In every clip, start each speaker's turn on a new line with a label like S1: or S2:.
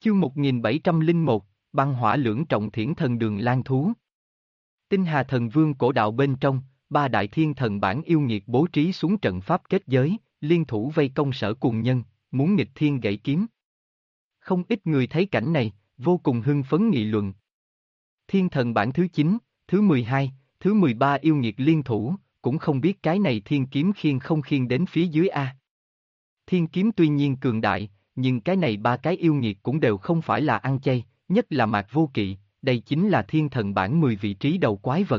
S1: Chương 1701, băng hỏa lưỡng trọng thiển thần đường lang thú. Tinh Hà Thần Vương cổ đạo bên trong, ba đại thiên thần bản yêu nghiệt bố trí xuống trận pháp kết giới, liên thủ vây công Sở Cùng Nhân, muốn nghịch thiên gãy kiếm. Không ít người thấy cảnh này, vô cùng hưng phấn nghị luận. Thiên thần bản thứ 9, thứ 12, thứ 13 yêu nghiệt liên thủ, cũng không biết cái này thiên kiếm khiêng không khiêng đến phía dưới a. Thiên kiếm tuy nhiên cường đại, nhưng cái này ba cái yêu nghiệt cũng đều không phải là ăn chay, nhất là Mạc Vô Kỵ, đây chính là thiên thần bản 10 vị trí đầu quái vật.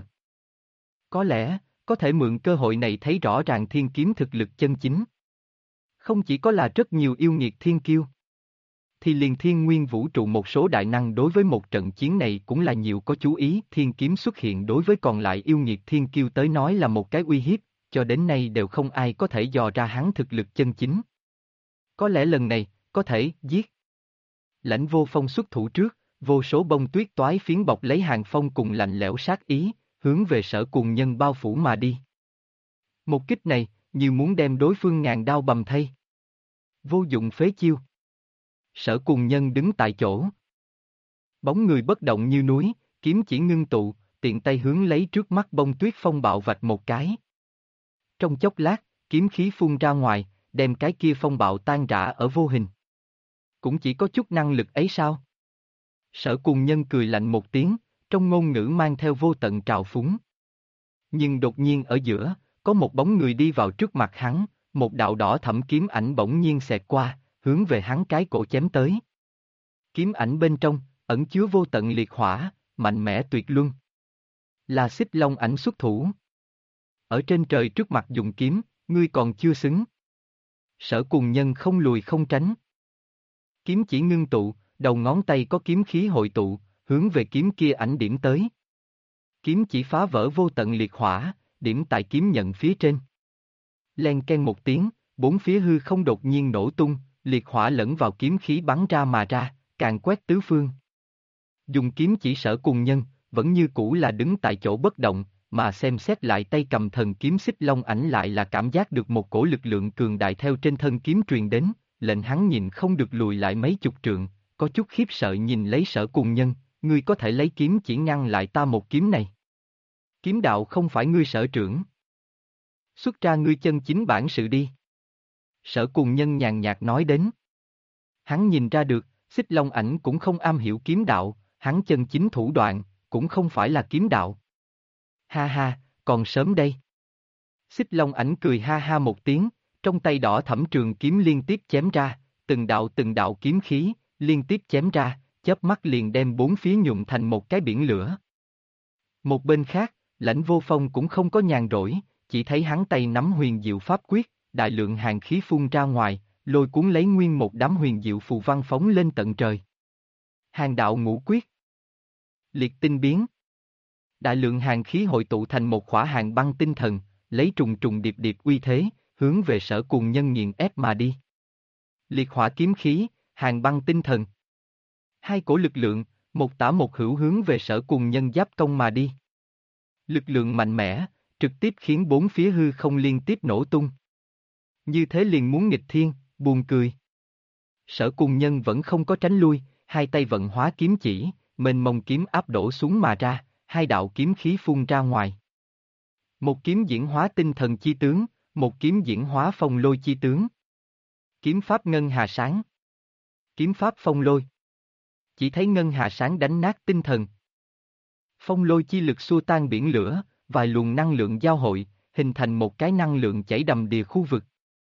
S1: Có lẽ, có thể mượn cơ hội này thấy rõ ràng thiên kiếm thực lực chân chính. Không chỉ có là rất nhiều yêu nghiệt thiên kiêu, thì liền thiên nguyên vũ trụ một số đại năng đối với một trận chiến này cũng là nhiều có chú ý. Thiên kiếm xuất hiện đối với còn lại yêu nghiệt thiên kiêu tới nói là một cái uy hiếp, cho đến nay đều không ai có thể dò ra hắn thực lực chân chính. Có lẽ lần này, có thể giết. Lãnh Vô Phong xuất thủ trước, vô số bông tuyết toái phiến bọc lấy Hàng Phong cùng lạnh lẽo sát ý, hướng về Sở Cùng Nhân bao phủ mà đi. Một kích này, như muốn đem đối phương ngàn đao bầm thây. Vô dụng phế chiêu. Sở Cùng Nhân đứng tại chỗ. Bóng người bất động như núi, kiếm chỉ ngưng tụ, tiện tay hướng lấy trước mắt bông tuyết phong bạo vạch một cái. Trong chốc lát, kiếm khí phun ra ngoài, đem cái kia phong bạo tan rã ở vô hình. Cũng chỉ có chút năng lực ấy sao? Sở Cùng Nhân cười lạnh một tiếng, trong ngôn ngữ mang theo vô tận trào phúng. Nhưng đột nhiên ở giữa, có một bóng người đi vào trước mặt hắn, một đạo đỏ thẫm kiếm ảnh bỗng nhiên xẹt qua, hướng về hắn cái cổ chém tới. Kiếm ảnh bên trong, ẩn chứa vô tận liệt hỏa, mạnh mẽ tuyệt luân. Là Xích Long ảnh xuất thủ. Ở trên trời trước mặt dùng kiếm, ngươi còn chưa xứng. Sở Cùng Nhân không lùi không tránh. Kiếm chỉ ngưng tụ, đầu ngón tay có kiếm khí hội tụ, hướng về kiếm kia ảnh điểm tới. Kiếm chỉ phá vỡ vô tận liệt hỏa, điểm tại kiếm nhận phía trên. Len ken một tiếng, bốn phía hư không đột nhiên nổ tung, liệt hỏa lẫn vào kiếm khí bắn ra mà ra, càn quét tứ phương. Dùng kiếm chỉ Sở Cùng Nhân, vẫn như cũ là đứng tại chỗ bất động, mà xem xét lại tay cầm thần kiếm Xích Long ảnh lại là cảm giác được một cổ lực lượng cường đại theo trên thân kiếm truyền đến, lệnh hắn nhìn không được lùi lại mấy chục trượng, có chút khiếp sợ nhìn lấy Sở Cùng Nhân, ngươi có thể lấy kiếm chỉ ngăn lại ta một kiếm này. Kiếm đạo không phải ngươi sở trưởng. Xuất ra ngươi chân chính bản sự đi. Sở Cùng Nhân nhàn nhạt nói đến. Hắn nhìn ra được, Xích Long ảnh cũng không am hiểu kiếm đạo, hắn chân chính thủ đoạn, cũng không phải là kiếm đạo. Ha ha, còn sớm đây. Xích Long ảnh cười ha ha một tiếng, trong tay đỏ thẫm trường kiếm liên tiếp chém ra, từng đạo kiếm khí, liên tiếp chém ra, chớp mắt liền đem bốn phía nhuộm thành một cái biển lửa. Một bên khác, Lãnh Vô Phong cũng không có nhàn rỗi, chỉ thấy hắn tay nắm huyền diệu pháp quyết, đại lượng hàn khí phun ra ngoài, lôi cuốn lấy nguyên một đám huyền diệu phù văn phóng lên tận trời. Hàn đạo ngũ quyết. Liệt tinh biến. Đại lượng hàn khí hội tụ thành một khỏa hàn băng tinh thần, lấy trùng trùng điệp điệp uy thế, hướng về Sở Cùng Nhân nghiền ép mà đi. Liệt hỏa kiếm khí, hàn băng tinh thần. Hai cổ lực lượng, một tả một hữu hướng về Sở Cùng Nhân giáp công mà đi. Lực lượng mạnh mẽ, trực tiếp khiến bốn phía hư không liên tiếp nổ tung. Như thế liền muốn nghịch thiên, buồn cười. Sở Cùng Nhân vẫn không có tránh lui, hai tay vận hóa kiếm chỉ, mênh mông kiếm áp đổ xuống mà ra, hai đạo kiếm khí phun ra ngoài. Một kiếm diễn hóa tinh thần chi tướng, một kiếm diễn hóa phong lôi chi tướng. Kiếm pháp ngân hà sáng. Kiếm pháp phong lôi. Chỉ thấy ngân hà sáng đánh nát tinh thần. Phong lôi chi lực xua tan biển lửa, vài luồng năng lượng giao hội, hình thành một cái năng lượng chảy đầm đìa khu vực.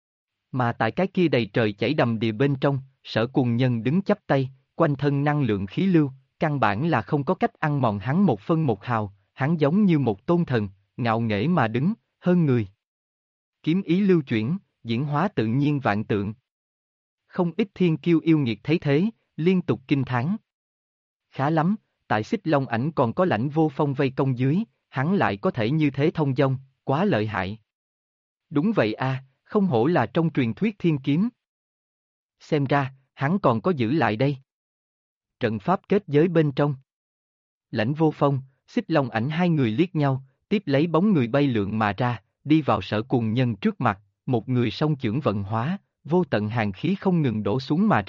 S1: Mà tại cái kia đầy trời chảy đầm đìa bên trong, Sở Cùng Nhân đứng chắp tay, quanh thân năng lượng khí lưu, căn bản là không có cách ăn mòn hắn một phân một hào, hắn giống như một tôn thần, ngạo nghễ mà đứng, hơn người. Kiếm ý lưu chuyển, diễn hóa tự nhiên vạn tượng. Không ít thiên kiêu yêu nghiệt thấy thế, liên tục kinh thán. Khá lắm, tại Xích Long ảnh còn có Lãnh Vô Phong vây công dưới, hắn lại có thể như thế thông dong, quá lợi hại. Đúng vậy a, không hổ là trong truyền thuyết thiên kiếm. Xem ra, hắn còn có giữ lại đây. Trận pháp kết giới bên trong. Lãnh Vô Phong, Xích Long ảnh hai người liếc nhau, tiếp lấy bóng người bay lượn mà ra, đi vào Sở Cùng Nhân trước mặt, một người song chưởng vận hóa, vô tận hàn khí không ngừng đổ xuống mà ra,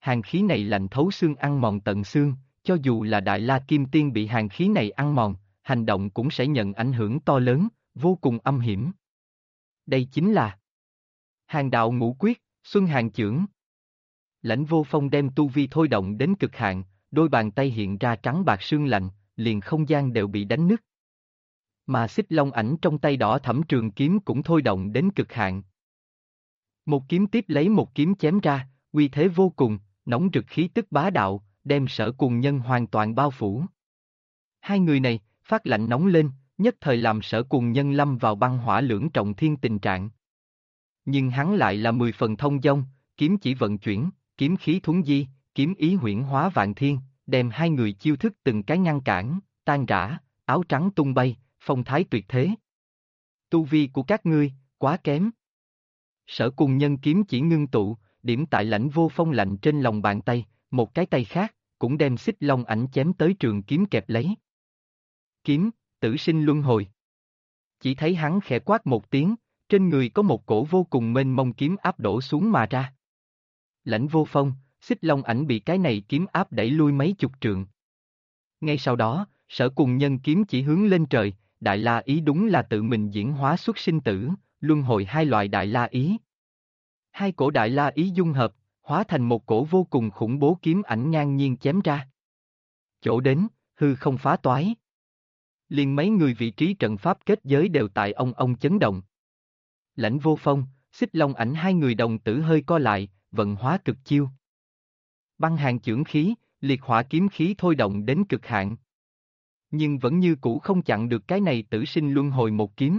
S1: hàn khí này lạnh thấu xương ăn mòn tận xương, cho dù là Đại La Kim Tiên bị hàn khí này ăn mòn, hành động cũng sẽ nhận ảnh hưởng to lớn, vô cùng âm hiểm. Đây chính là Hàn đạo ngũ quyết, Xuân Hàn chưởng. Lãnh Vô Phong đem tu vi thôi động đến cực hạn, đôi bàn tay hiện ra trắng bạc sương lạnh, liền không gian đều bị đánh nứt. Mà xích long ảnh trong tay đỏ thẫm trường kiếm cũng thôi động đến cực hạn. Một kiếm tiếp lấy một kiếm chém ra, uy thế vô cùng, nóng rực khí tức bá đạo, đem Sở Cùng Nhân hoàn toàn bao phủ. Hai người này, phát lạnh nóng lên, nhất thời làm Sở Cùng Nhân lâm vào băng hỏa lưỡng trọng thiên tình trạng. Nhưng hắn lại là 10 phần thông dong, kiếm chỉ vận chuyển, kiếm khí thuấn di, kiếm ý huyễn hóa vạn thiên, đem hai người chiêu thức từng cái ngăn cản, tan rã, áo trắng tung bay, phong thái tuyệt thế. Tu vi của các ngươi, quá kém. Sở Cùng Nhân kiếm chỉ ngưng tụ, điểm tại Lãnh Vô Phong lạnh trên lòng bàn tay, một cái tay khác, cũng đem xích long ảnh chém tới trường kiếm kẹp lấy. Kiếm, tử sinh luân hồi. Chỉ thấy hắn khẽ quát một tiếng, trên người có một cổ vô cùng mênh mông kiếm áp đổ xuống mà ra. Lãnh Vô Phong, xích long ảnh bị cái này kiếm áp đẩy lui mấy chục trượng. Ngay sau đó, Sở Cùng Nhân kiếm chỉ hướng lên trời, Đại La Ý đúng là tự mình diễn hóa xuất sinh tử, luân hồi hai loại Đại La Ý. Hai cổ Đại La Ý dung hợp, hóa thành một cổ vô cùng khủng bố kiếm ảnh ngang nhiên chém ra. Chỗ đến, hư không phá toái. Liền mấy người vị trí trận pháp kết giới đều tại ông chấn động. Lãnh Vô Phong, xích long ảnh hai người đồng tử hơi co lại, vận hóa cực chiêu. Băng hàn chưởng khí, liệt hỏa kiếm khí thôi động đến cực hạn. Nhưng vẫn như cũ không chặn được cái này tử sinh luân hồi một kiếm.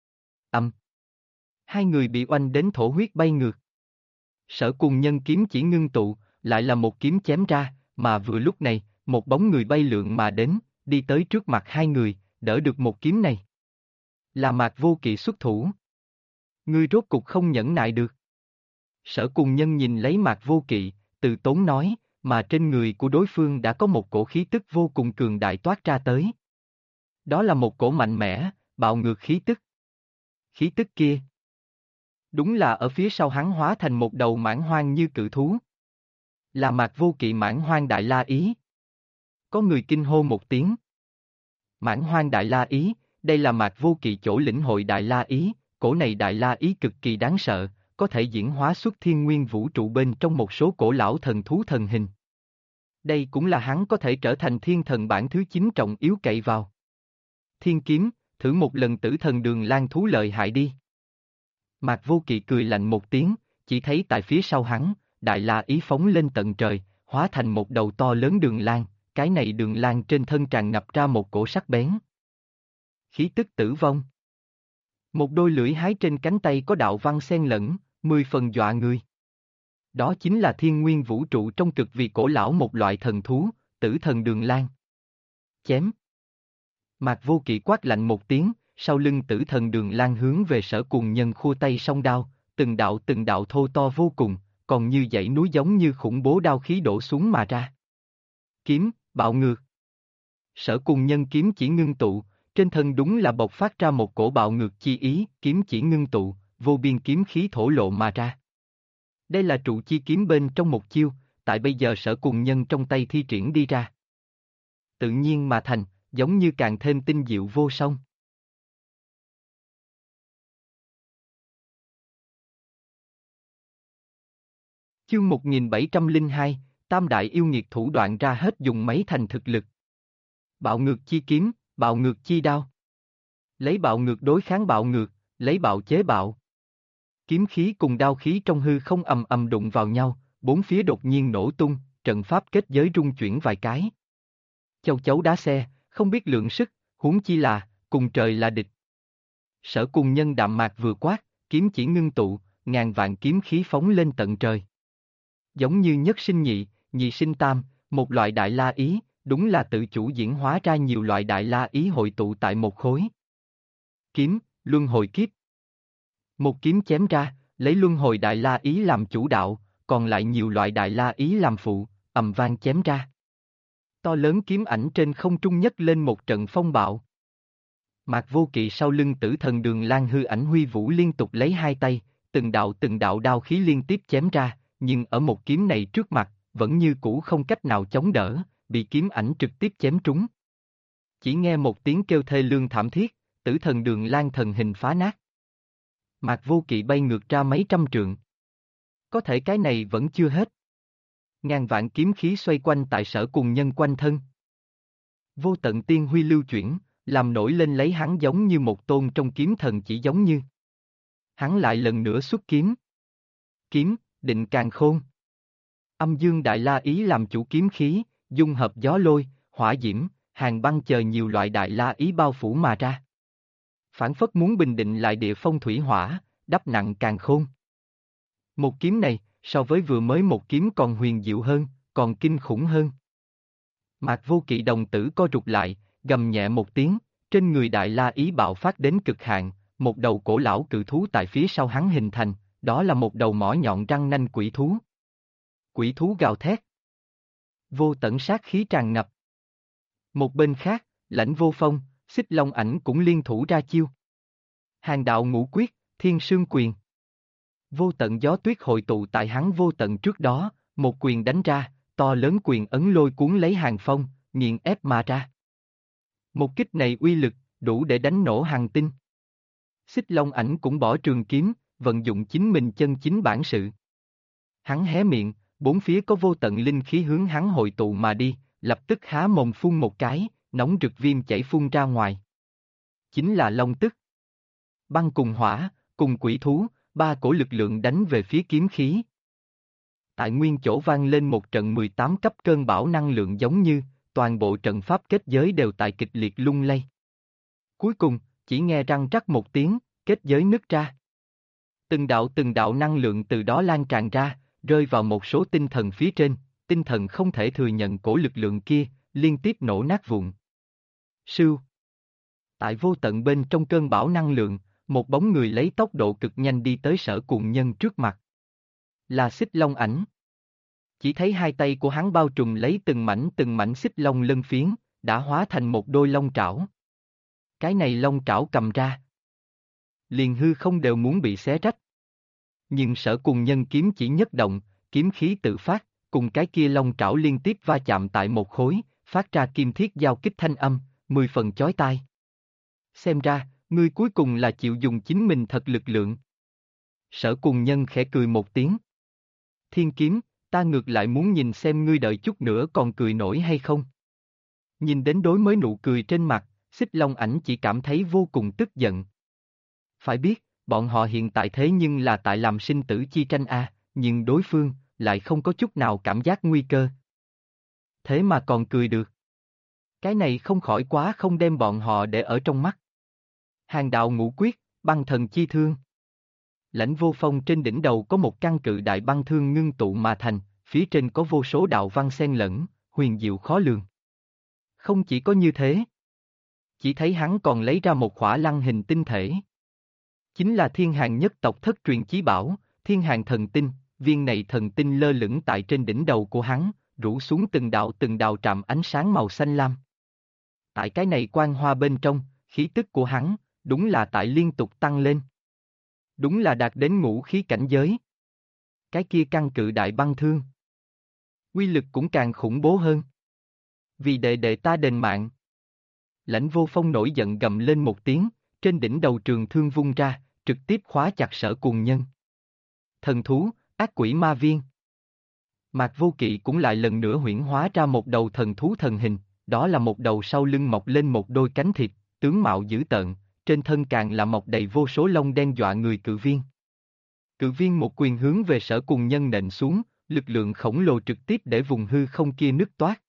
S1: Hai người bị oanh đến thổ huyết bay ngược. Sở Cùng Nhân kiếm chỉ ngưng tụ, lại là một kiếm chém ra, mà vừa lúc này, một bóng người bay lượn mà đến, đi tới trước mặt hai người, đỡ được một kiếm này. Là Mạc Vô Kỵ xuất thủ. Ngươi rốt cục không nhẫn nại được. Sở Cùng Nhân nhìn lấy Mạc Vô Kỵ, từ tốn nói, mà trên người của đối phương đã có một cổ khí tức vô cùng cường đại toát ra tới. Đó là một cổ mạnh mẽ, bạo ngược khí tức. Khí tức kia đúng là ở phía sau hắn hóa thành một đầu mãng hoang như cự thú. Là Mạc Vô Kỵ mãng hoang Đại La Ý. Có người kinh hô một tiếng. Mãng hoang Đại La Ý, đây là Mạc Vô Kỵ chỗ lĩnh hội Đại La Ý, cổ này Đại La Ý cực kỳ đáng sợ, có thể diễn hóa xuất thiên nguyên vũ trụ bên trong một số cổ lão thần thú thần hình. Đây cũng là hắn có thể trở thành thiên thần bản thứ 9 trọng yếu cậy vào. Thiên kiếm, thử một lần tử thần đường lang thú lợi hại đi. Mạc Vô Kỵ cười lạnh một tiếng, chỉ thấy tại phía sau hắn, Đại La Ý phóng lên tận trời, hóa thành một đầu to lớn đường lang, cái này đường lang trên thân tràn ngập ra một cổ sắc bén. Khí tức tử vong. Một đôi lưỡi hái trên cánh tay có đạo văn xen lẫn, 10 phần dọa người. Đó chính là thiên nguyên vũ trụ trong cực vì cổ lão một loại thần thú, tử thần đường lang. Chém. Mạc Vô Kỵ quát lạnh một tiếng, sau lưng tử thần đường lang hướng về Sở Cùng Nhân khua tay song đao, từng đạo thô to vô cùng, còn như dãy núi giống như khủng bố đao khí đổ xuống mà ra. Kiếm, bạo ngược. Sở Cùng Nhân kiếm chỉ ngưng tụ, trên thân đúng là bộc phát ra một cổ bạo ngược chi ý, kiếm chỉ ngưng tụ, vô biên kiếm khí thổ lộ mà ra. Đây là trụ chi kiếm bên trong một chiêu, tại bây giờ Sở Cùng Nhân trong tay thi triển đi ra. Tự nhiên mà thành, giống như càng thêm tinh diệu vô song. Chương 1702, Tam Đại Yêu Nghiệt thủ đoạn ra hết dùng mấy thành thực lực. Bạo ngược chi kiếm, bạo ngược chi đao. Lấy bạo ngược đối kháng bạo ngược, lấy bạo chế bạo. Kiếm khí cùng đao khí trong hư không ầm ầm đụng vào nhau, bốn phía đột nhiên nổ tung, trận pháp kết giới rung chuyển vài cái. Châu chấu đá xe, không biết lượng sức, huống chi là, cùng trời là địch. Sở Cùng Nhân đạm mạc vừa quát, kiếm chỉ ngưng tụ, ngàn vạn kiếm khí phóng lên tận trời. Giống như nhất sinh nhị, nhị sinh tam, một loại Đại La Ý, đúng là tự chủ diễn hóa ra nhiều loại Đại La Ý hội tụ tại một khối. Kiếm, luân hồi kiếp. Một kiếm chém ra, lấy luân hồi Đại La Ý làm chủ đạo, còn lại nhiều loại Đại La Ý làm phụ, ầm vang chém ra. To lớn kiếm ảnh trên không trung nhấc lên một trận phong bạo. Mạc Vô Kỵ sau lưng tử thần đường lang hư ảnh huy vũ liên tục lấy hai tay, từng đạo đao khí liên tiếp chém ra, nhưng ở một kiếm này trước mặt, vẫn như cũ không cách nào chống đỡ, bị kiếm ảnh trực tiếp chém trúng. Chỉ nghe một tiếng kêu thê lương thảm thiết, tử thần Đường Lan thần hình phá nát. Mạc Vô Kỵ bay ngược ra mấy trăm trượng. Có thể cái này vẫn chưa hết. Ngàn vạn kiếm khí xoay quanh tại Sở Cùng Nhân quanh thân. Vô tận tiên huy lưu chuyển, làm nổi lên lấy hắn giống như một tôn trong kiếm thần, chỉ giống như. Hắn lại lần nữa xuất kiếm. Kiếm, định càn khôn. Âm dương đại la ý làm chủ kiếm khí, dung hợp gió lôi, hỏa diễm, hàng băng chờ nhiều loại đại la ý bao phủ mà ra. Phản phất muốn bình định lại địa phong thủy hỏa, đắp nặng càn khôn. Một kiếm này, so với vừa mới một kiếm còn huyền diệu hơn, còn kinh khủng hơn. Mạc Vô Kỵ đồng tử co rụt lại, gầm nhẹ một tiếng, trên người đại la ý bạo phát đến cực hạn, một đầu cổ lão cự thú tại phía sau hắn hình thành, đó là một đầu mỏ nhọn răng nanh quỷ thú. Quỷ thú gào thét. Vô tận sát khí tràn ngập. Một bên khác, Lãnh Vô Phong, Xích Long Ảnh cũng liên thủ ra chiêu. Hàng đạo ngũ quyết, thiên sương quyền. Vô tận gió tuyết hội tụ tại hắn vô tận trước đó, một quyền đánh ra, to lớn quyền ấn lôi cuốn lấy Hàng Phong, nghiền ép mà ra. Một kích này uy lực, đủ để đánh nổ hàng tinh. Xích Long Ảnh cũng bỏ trường kiếm, vận dụng chính mình chân chính bản sự. Hắn hé miệng, bốn phía có vô tận linh khí hướng hắn hội tụ mà đi, lập tức há mồm phun một cái, nóng rực viêm chảy phun ra ngoài. Chính là Long Tức. Băng cùng hỏa, cùng quỷ thú, ba cổ lực lượng đánh về phía kiếm khí. Tại nguyên chỗ vang lên một trận 18 cấp cơn bão năng lượng, giống như toàn bộ trận pháp kết giới đều tại kịch liệt lung lay. Cuối cùng, chỉ nghe răng rắc một tiếng, kết giới nứt ra. Từng đạo năng lượng từ đó lan tràn ra, rơi vào một số tinh thần phía trên, tinh thần không thể thừa nhận cổ lực lượng kia, liên tiếp nổ nát vụn. Sưu. Tại vô tận bên trong cơn bão năng lượng, một bóng người lấy tốc độ cực nhanh đi tới Sở Cùng Nhân trước mặt. Là Xích Long Ảnh. Chỉ thấy hai tay của hắn bao trùm lấy từng mảnh xích long lân phiến, đã hóa thành một đôi long trảo. Cái này long trảo cầm ra, liền hư không đều muốn bị xé rách. Nhưng Sở Cùng Nhân kiếm chỉ nhất động, kiếm khí tự phát, cùng cái kia long trảo liên tiếp va chạm tại một khối, phát ra kim thiết giao kích thanh âm, 10 phần chói tai. Xem ra, ngươi cuối cùng là chịu dùng chính mình thật lực lượng. Sở Cùng Nhân khẽ cười một tiếng. Thiên kiếm, ta ngược lại muốn nhìn xem ngươi đợi chút nữa còn cười nổi hay không. Nhìn đến đối mới nụ cười trên mặt, Xích Long Ảnh chỉ cảm thấy vô cùng tức giận. Phải biết, bọn họ hiện tại thế nhưng là tại làm sinh tử chi tranh a, nhưng đối phương lại không có chút nào cảm giác nguy cơ. Thế mà còn cười được. Cái này không khỏi quá không đem bọn họ để ở trong mắt. Hàng đạo ngũ quyết, băng thần chi thương. Lãnh Vô Phong trên đỉnh đầu có một căn cự đại băng thương ngưng tụ mà thành, phía trên có vô số đạo văn xen lẫn, huyền diệu khó lường. Không chỉ có như thế. Chỉ thấy hắn còn lấy ra một khỏa lăng hình tinh thể. Chính là Thiên Hàng nhất tộc thất truyền chí bảo, Thiên Hàng thần tinh, viên này thần tinh lơ lửng tại trên đỉnh đầu của hắn, rủ xuống từng đạo trạm ánh sáng màu xanh lam. Tại cái này quang hoa bên trong, khí tức của hắn, đúng là tại liên tục tăng lên. Đúng là đạt đến ngũ khí cảnh giới. Cái kia căn cự đại băng thương, uy lực cũng càng khủng bố hơn. Vì đệ đệ ta đền mạng. Lãnh Vô Phong nổi giận gầm lên một tiếng, trên đỉnh đầu trường thương vung ra, trực tiếp khóa chặt Sở Cùng Nhân. Thần thú, ác quỷ ma viên. Mạc Vô Kỵ cũng lại lần nữa huyễn hóa ra một đầu thần thú thần hình, đó là một đầu sau lưng mọc lên một đôi cánh thịt, tướng mạo dữ tợn, trên thân càng là mọc đầy vô số lông đen dọa người cự viên. Cự viên một quyền hướng về Sở Cùng Nhân nện xuống, lực lượng khổng lồ trực tiếp để vùng hư không kia nứt toát.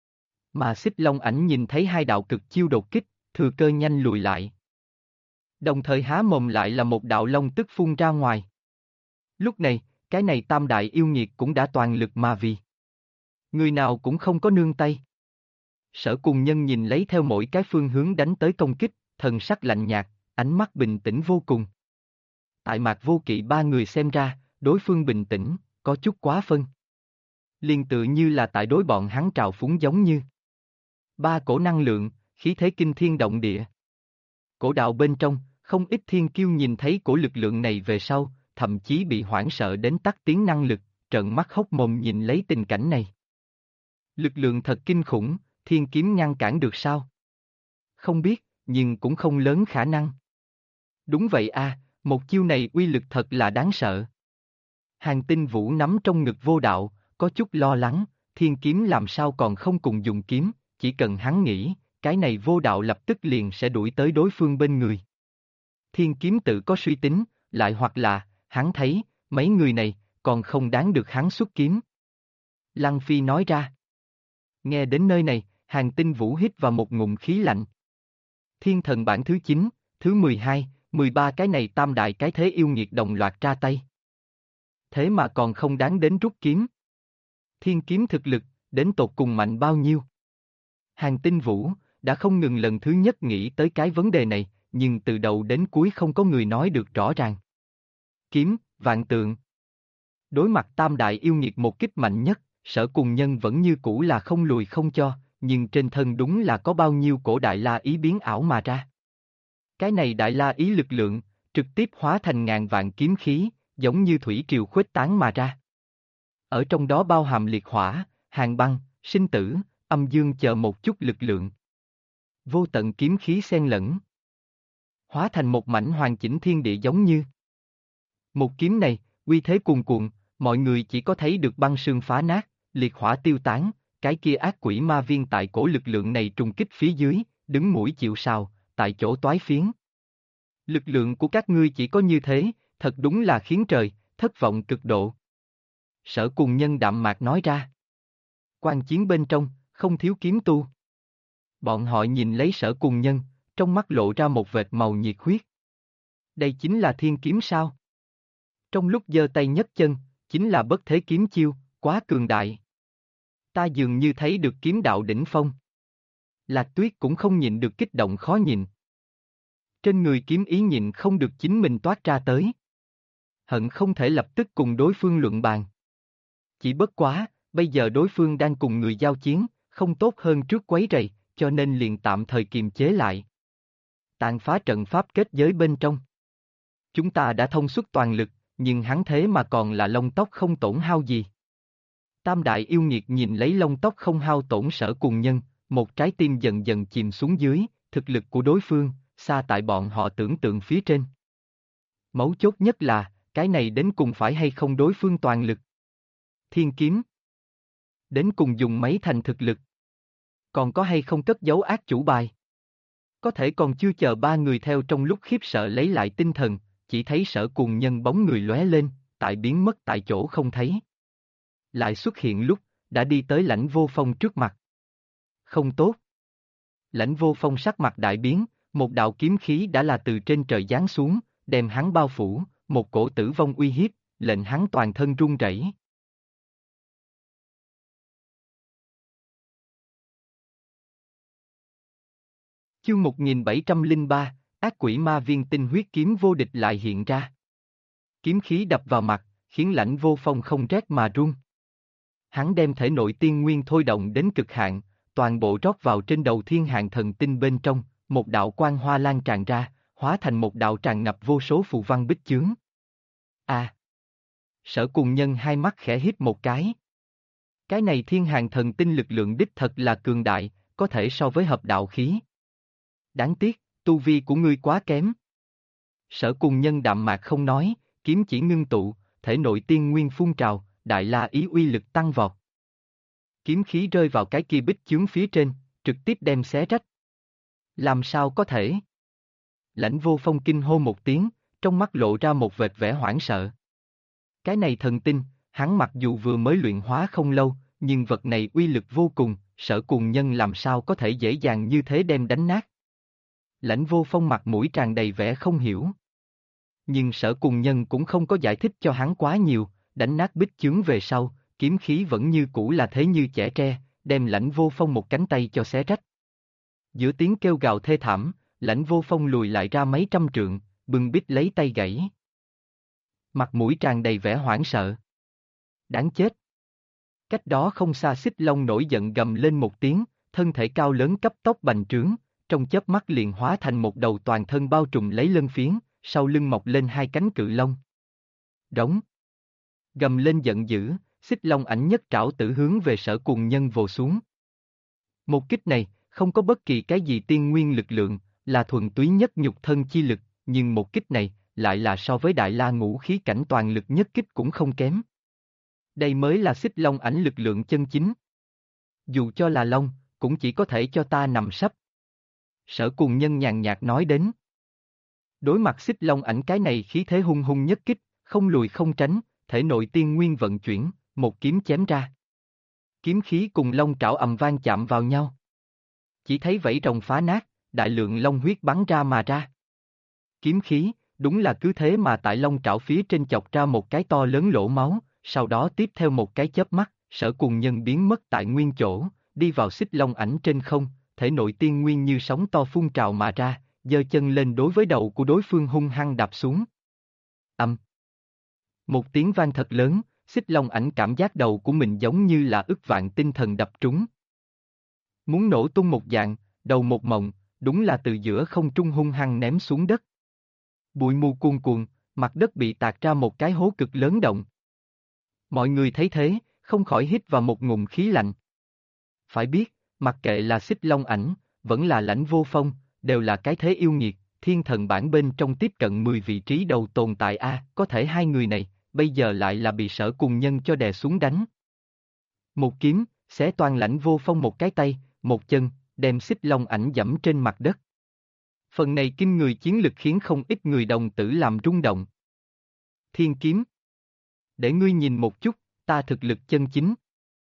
S1: Mà Xích Long Ảnh nhìn thấy hai đạo cực chiêu đột kích, thừa cơ nhanh lùi lại. Đồng thời há mồm lại là một đạo long tức phun ra ngoài. Lúc này, cái này tam đại yêu nghiệt cũng đã toàn lực mà vì. Người nào cũng không có nương tay. Sở Cùng Nhân nhìn lấy theo mỗi cái phương hướng đánh tới công kích, thần sắc lạnh nhạt, ánh mắt bình tĩnh vô cùng. Tại Mạc Vô Kỵ ba người xem ra, đối phương bình tĩnh, có chút quá phân. Liền tự như là tại đối bọn hắn trào phúng giống như. Ba cổ năng lượng, khí thế kinh thiên động địa. Cổ đạo bên trong, không ít thiên kiêu nhìn thấy cổ lực lượng này về sau, thậm chí bị hoảng sợ đến tắt tiếng năng lực, trợn mắt hốc mồm nhìn lấy tình cảnh này. Lực lượng thật kinh khủng, thiên kiếm ngăn cản được sao? Không biết, nhưng cũng không lớn khả năng. Đúng vậy a, một chiêu này uy lực thật là đáng sợ. Hàng Tinh Vũ nắm trong ngực Vô Đạo, có chút lo lắng, thiên kiếm làm sao còn không cùng dùng kiếm, chỉ cần hắn nghĩ, cái này Vô Đạo lập tức liền sẽ đuổi tới đối phương bên người. Thiên kiếm tự có suy tính, lại hoặc là, hắn thấy, mấy người này, còn không đáng được hắn xuất kiếm. Lăng Phi nói ra. Nghe đến nơi này, Hàng Tinh Vũ hít vào một ngụm khí lạnh. Thiên thần bản thứ 9, thứ 12, 13 cái này tam đại cái thế yêu nghiệt đồng loạt ra tay. Thế mà còn không đáng đến rút kiếm. Thiên kiếm thực lực, đến tột cùng mạnh bao nhiêu? Hàng Tinh Vũ, đã không ngừng lần thứ nhất nghĩ tới cái vấn đề này, nhưng từ đầu đến cuối không có người nói được rõ ràng. Kiếm, vạn tượng. Đối mặt tam đại yêu nghiệt một kích mạnh nhất, Sở Cùng Nhân vẫn như cũ là không lùi không cho, nhưng trên thân đúng là có bao nhiêu cổ đại la ý biến ảo mà ra. Cái này đại la ý lực lượng, trực tiếp hóa thành ngàn vạn kiếm khí, giống như thủy triều khuếch tán mà ra. Ở trong đó bao hàm liệt hỏa, hàng băng, sinh tử, âm dương chờ một chút lực lượng. Vô tận kiếm khí xen lẫn. Hóa thành một mảnh hoàn chỉnh thiên địa giống như. Một kiếm này, uy thế cuồn cuộn, mọi người chỉ có thấy được băng sương phá nát, liệt hỏa tiêu tán, cái kia ác quỷ ma viên tại cổ lực lượng này trùng kích phía dưới, đứng mũi chịu sào, tại chỗ toái phiến. Lực lượng của các ngươi chỉ có như thế, thật đúng là khiến trời, thất vọng cực độ. Sở Cùng Nhân đạm mạc nói ra. Quan chiến bên trong, không thiếu kiếm tu. Bọn họ nhìn lấy Sở Cùng Nhân, trong mắt lộ ra một vệt màu nhiệt huyết. Đây chính là thiên kiếm sao? Trong lúc giơ tay nhấc chân, chính là bất thế kiếm chiêu, quá cường đại. Ta dường như thấy được kiếm đạo đỉnh phong. Lạc Tuyết cũng không nhịn được kích động khó nhịn. Trên người kiếm ý nhịn không được chính mình toát ra tới. Hận không thể lập tức cùng đối phương luận bàn. Chỉ bất quá, bây giờ đối phương đang cùng người giao chiến, không tốt hơn trước quấy rầy, cho nên liền tạm thời kiềm chế lại. Tàn phá trận pháp kết giới bên trong. Chúng ta đã thông suốt toàn lực, nhưng hắn thế mà còn là lông tóc không tổn hao gì. Tam đại yêu nghiệt nhìn lấy lông tóc không hao tổn Sở Cùng Nhân, một trái tim dần dần chìm xuống dưới, thực lực của đối phương, xa tại bọn họ tưởng tượng phía trên. Mấu chốt nhất là, cái này đến cùng phải hay không đối phương toàn lực. Thiên kiếm. Đến cùng dùng mấy thành thực lực. Còn có hay không cất giấu ác chủ bài. Có thể còn chưa chờ ba người theo trong lúc khiếp sợ lấy lại tinh thần, chỉ thấy Sở Cùng Nhân bóng người lóe lên, tại biến mất tại chỗ không thấy. Lại xuất hiện lúc, đã đi tới Lãnh Vô Phong trước mặt. Không tốt. Lãnh Vô Phong sắc mặt đại biến, một đạo kiếm khí đã là từ trên trời giáng xuống, đem hắn bao phủ, một cổ tử vong uy hiếp, lệnh hắn toàn thân run rẩy. Chương 1703, ác quỷ ma viên tinh huyết kiếm vô địch lại hiện ra. Kiếm khí đập vào mặt, khiến Lãnh Vô Phong không rét mà run. Hắn đem thể nội tiên nguyên thôi động đến cực hạn, toàn bộ rót vào trên đầu thiên hạn thần tinh bên trong, một đạo quang hoa lan tràn ra, hóa thành một đạo tràn ngập vô số phù văn bích chướng. À! Sở Cùng Nhân hai mắt khẽ híp một cái. Cái này thiên hạn thần tinh lực lượng đích thật là cường đại, có thể so với hợp đạo khí. Đáng tiếc, tu vi của ngươi quá kém. Sở Cùng Nhân đạm mạc không nói, kiếm chỉ ngưng tụ, thể nội tiên nguyên phun trào, đại la ý uy lực tăng vọt. Kiếm khí rơi vào cái kia bích chướng phía trên, trực tiếp đem xé rách. Làm sao có thể? Lãnh Vô Phong kinh hô một tiếng, trong mắt lộ ra một vệt vẻ hoảng sợ. Cái này thần tinh, hắn mặc dù vừa mới luyện hóa không lâu, nhưng vật này uy lực vô cùng, Sở Cùng Nhân làm sao có thể dễ dàng như thế đem đánh nát. Lãnh Vô Phong mặt mũi tràn đầy vẻ không hiểu. Nhưng Sở Cùng Nhân cũng không có giải thích cho hắn quá nhiều, đánh nát bích chướng về sau, kiếm khí vẫn như cũ là thế như chẻ tre, đem Lãnh Vô Phong một cánh tay cho xé rách. Giữa tiếng kêu gào thê thảm, Lãnh Vô Phong lùi lại ra mấy trăm trượng, bưng bít lấy tay gãy. Mặt mũi tràn đầy vẻ hoảng sợ. Đáng chết. Cách đó không xa Xích Long nổi giận gầm lên một tiếng, thân thể cao lớn cấp tốc bành trướng, trong chớp mắt liền hóa thành một đầu toàn thân bao trùm lấy lân phiến, sau lưng mọc lên hai cánh cự long. Rống. Gầm lên giận dữ, Xích Long ảnh nhất trảo tử hướng về Sở Cùng Nhân vồ xuống. Một kích này, không có bất kỳ cái gì tiên nguyên lực lượng, là thuần túy nhất nhục thân chi lực, nhưng một kích này, lại là so với Đại La Ngũ khí cảnh toàn lực nhất kích cũng không kém. Đây mới là Xích Long ảnh lực lượng chân chính. Dù cho là Long, cũng chỉ có thể cho ta nằm sấp. Sở Cùng Nhân nhàn nhạt nói đến. Đối mặt Xích Long ảnh cái này khí thế hung hung nhất kích, không lùi không tránh, thể nội tiên nguyên vận chuyển, một kiếm chém ra. Kiếm khí cùng long trảo ầm vang chạm vào nhau. Chỉ thấy vảy rồng phá nát, đại lượng long huyết bắn ra mà ra. Kiếm khí, đúng là cứ thế mà tại long trảo phía trên chọc ra một cái to lớn lỗ máu, sau đó tiếp theo một cái chớp mắt, Sở Cùng Nhân biến mất tại nguyên chỗ, đi vào Xích Long ảnh trên không, thể nội tiên nguyên như sóng to phun trào mà ra, giơ chân lên đối với đầu của đối phương hung hăng đạp xuống. Âm. Một tiếng vang thật lớn, Xích Long ảnh cảm giác đầu của mình giống như là ức vạn tinh thần đập trúng. Muốn nổ tung một dạng, đầu một mộng, đúng là từ giữa không trung hung hăng ném xuống đất. Bụi mù cuồn cuộn, mặt đất bị tạc ra một cái hố cực lớn động. Mọi người thấy thế, không khỏi hít vào một ngụm khí lạnh. Phải biết, mặc kệ là Xích Long ảnh, vẫn là Lãnh Vô Phong, đều là cái thế yêu nghiệt, thiên thần bảng bên trong tiếp cận 10 vị trí đầu tồn tại có thể hai người này, bây giờ lại là bị Sở Cùng Nhân cho đè xuống đánh. Một kiếm, xé toan Lãnh Vô Phong một cái tay, một chân, đem Xích Long ảnh dẫm trên mặt đất. Phần này kinh người chiến lực khiến không ít người đồng tử làm rung động. Thiên kiếm. Để ngươi nhìn một chút, ta thực lực chân chính.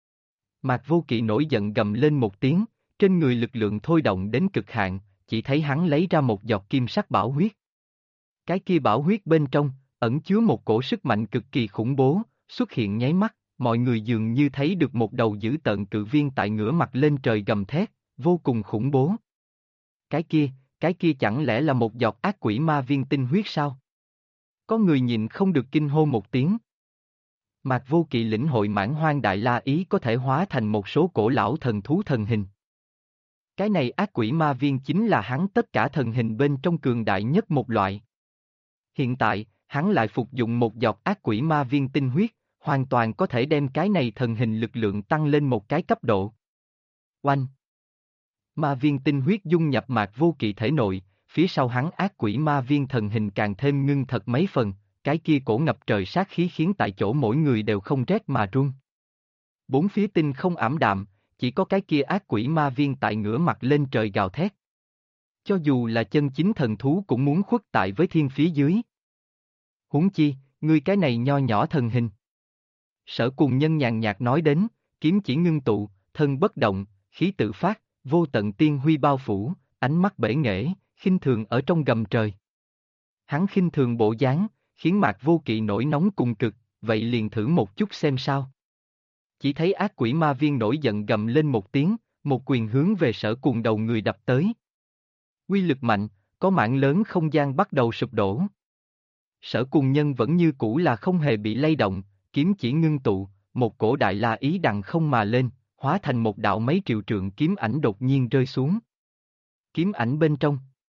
S1: Mạc Vô Kỵ nổi giận gầm lên một tiếng, trên người lực lượng thôi động đến cực hạn, chỉ thấy hắn lấy ra một giọt kim sắc bảo huyết. Cái kia bảo huyết bên trong, ẩn chứa một cổ sức mạnh cực kỳ khủng bố, xuất hiện nháy mắt, mọi người dường như thấy được một đầu dữ tợn cự viên tại ngửa mặt lên trời gầm thét, vô cùng khủng bố. Cái kia chẳng lẽ là một giọt ác quỷ ma viên tinh huyết sao? Có người nhìn không được kinh hô một tiếng. Mạc Vô Kỵ lĩnh hội Mãn Hoang Đại La Ý có thể hóa thành một số cổ lão thần thú thần hình. Cái này ác quỷ ma viên chính là hắn tất cả thần hình bên trong cường đại nhất một loại. Hiện tại, hắn lại phục dụng một giọt ác quỷ ma viên tinh huyết, hoàn toàn có thể đem cái này thần hình lực lượng tăng lên một cái cấp độ. Oanh! Ma viên tinh huyết dung nhập Mạc Vô Kỵ thể nội, phía sau hắn ác quỷ ma viên thần hình càng thêm ngưng thật mấy phần, cái kia cổ ngập trời sát khí khiến tại chỗ mỗi người đều không rét mà run. Bốn phía tinh không ảm đạm, chỉ có cái kia ác quỷ ma viên tại ngửa mặt lên trời gào thét. Cho dù là chân chính thần thú cũng muốn khuất tại với thiên phía dưới. Huống chi, ngươi cái này nho nhỏ thần hình. Sở Cùng Nhân nhàn nhạt nói đến, kiếm chỉ ngưng tụ, thân bất động, khí tự phát, vô tận tiên huy bao phủ, ánh mắt bể nghệ, khinh thường ở trong gầm trời. Hắn khinh thường bộ dáng, khiến Mạc Vô Kỵ nổi nóng cùng cực, vậy liền thử một chút xem sao. Chỉ thấy ác quỷ ma viên nổi giận gầm lên một tiếng, một quyền hướng về Sở Cùng đầu người đập tới. Uy lực mạnh, có mảng lớn không gian bắt đầu sụp đổ. Sở Cùng Nhân vẫn như cũ là không hề bị lay động, kiếm chỉ ngưng tụ, một cổ đại la ý đằng không mà lên, hóa thành một đạo mấy triệu trượng kiếm ảnh đột nhiên rơi xuống. Kiếm ảnh bên trong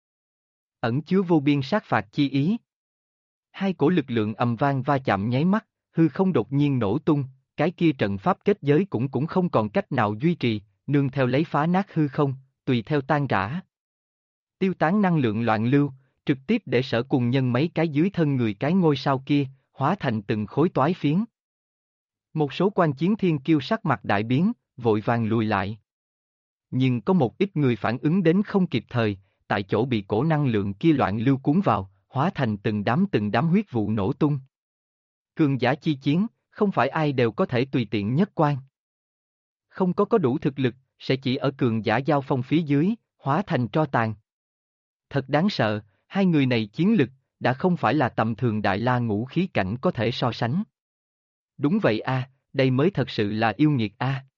S1: ẩn chứa vô biên sát phạt chi ý. Hai cổ lực lượng ầm vang va chạm nháy mắt, hư không đột nhiên nổ tung, cái kia trận pháp kết giới cũng không còn cách nào duy trì, nương theo lấy phá nát hư không, tùy theo tan rã. Tiêu tán năng lượng loạn lưu, trực tiếp để Sở Cùng Nhân mấy cái dưới thân người cái ngôi sao kia, hóa thành từng khối toái phiến. Một số quan chiến thiên kiêu sắc mặt đại biến, vội vàng lùi lại. Nhưng có một ít người phản ứng đến không kịp thời, tại chỗ bị cổ năng lượng kia loạn lưu cuốn vào, hóa thành từng đám huyết vụ nổ tung. Cường giả chi chiến, không phải ai đều có thể tùy tiện nhất quan. Không có đủ thực lực, sẽ chỉ ở cường giả giao phong phía dưới, hóa thành tro tàn. Thật đáng sợ, hai người này chiến lực, đã không phải là tầm thường Đại La Ngũ khí cảnh có thể so sánh. Đúng vậy đây mới thật sự là yêu nghiệt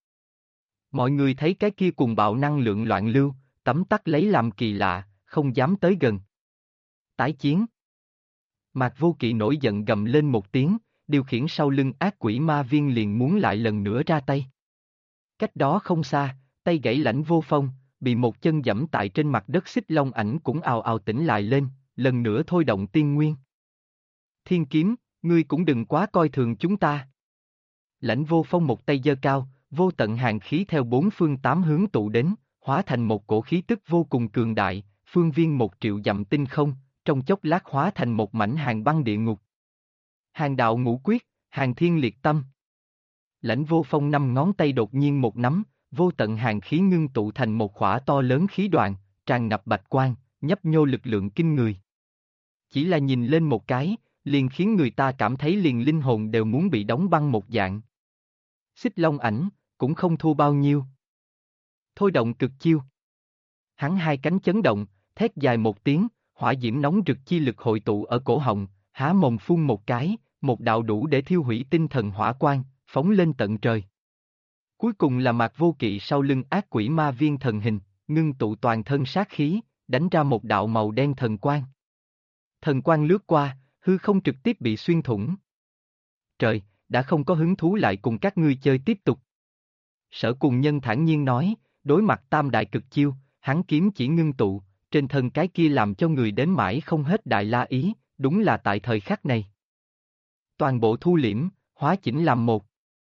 S1: Mọi người thấy cái kia cùng bạo năng lượng loạn lưu, tấm tắc lấy làm kỳ lạ, không dám tới gần. Tái chiến. Mạc Vô Kỵ nổi giận gầm lên một tiếng, điều khiển sau lưng ác quỷ ma viên liền muốn lại lần nữa ra tay. Cách đó không xa, tay gãy Lãnh Vô Phong, bị một chân giẫm tại trên mặt đất Xích Long ảnh cũng ào ào tỉnh lại lên, lần nữa thôi động tiên nguyên. Thiên kiếm, Ngươi cũng đừng quá coi thường chúng ta. Lãnh Vô Phong một tay giơ cao, vô tận hàn khí theo bốn phương tám hướng tụ đến, hóa thành một cổ khí tức vô cùng cường đại, phương viên 1.000.000 dặm tinh không, trong chốc lát hóa thành một mảnh hàng băng địa ngục. Hàng đạo ngũ quyết, hàng thiên liệt tâm. Lãnh Vô Phong 5 ngón tay đột nhiên một nắm, vô tận hàn khí ngưng tụ thành một khỏa to lớn khí đoàn, tràn ngập bạch quang, nhấp nhô lực lượng kinh người. Chỉ là nhìn lên một cái, liền khiến người ta cảm thấy liền linh hồn đều muốn bị đóng băng một dạng. Xích Long ảnh, cũng không thua bao nhiêu. Thôi động cực chiêu. Hắn hai cánh chấn động, thét dài một tiếng, hỏa diễm nóng rực chi lực hội tụ ở cổ họng, há mồm phun một cái, một đạo đủ để thiêu hủy tinh thần hỏa quang, phóng lên tận trời. Cuối cùng là Mạc Vô Kỵ sau lưng ác quỷ ma viên thần hình, ngưng tụ toàn thân sát khí, đánh ra một đạo màu đen thần quang. Thần quang lướt qua, hư không trực tiếp bị xuyên thủng. Trời, đã không có hứng thú lại cùng các ngươi chơi tiếp tục. Sở Cùng Nhân thản nhiên nói, đối mặt tam đại cực chiêu, hắn kiếm chỉ ngưng tụ, trên thân cái kia làm cho người đến mãi không hết đại la ý, đúng là tại thời khắc này. Toàn bộ thu liễm, hóa chỉnh làm một.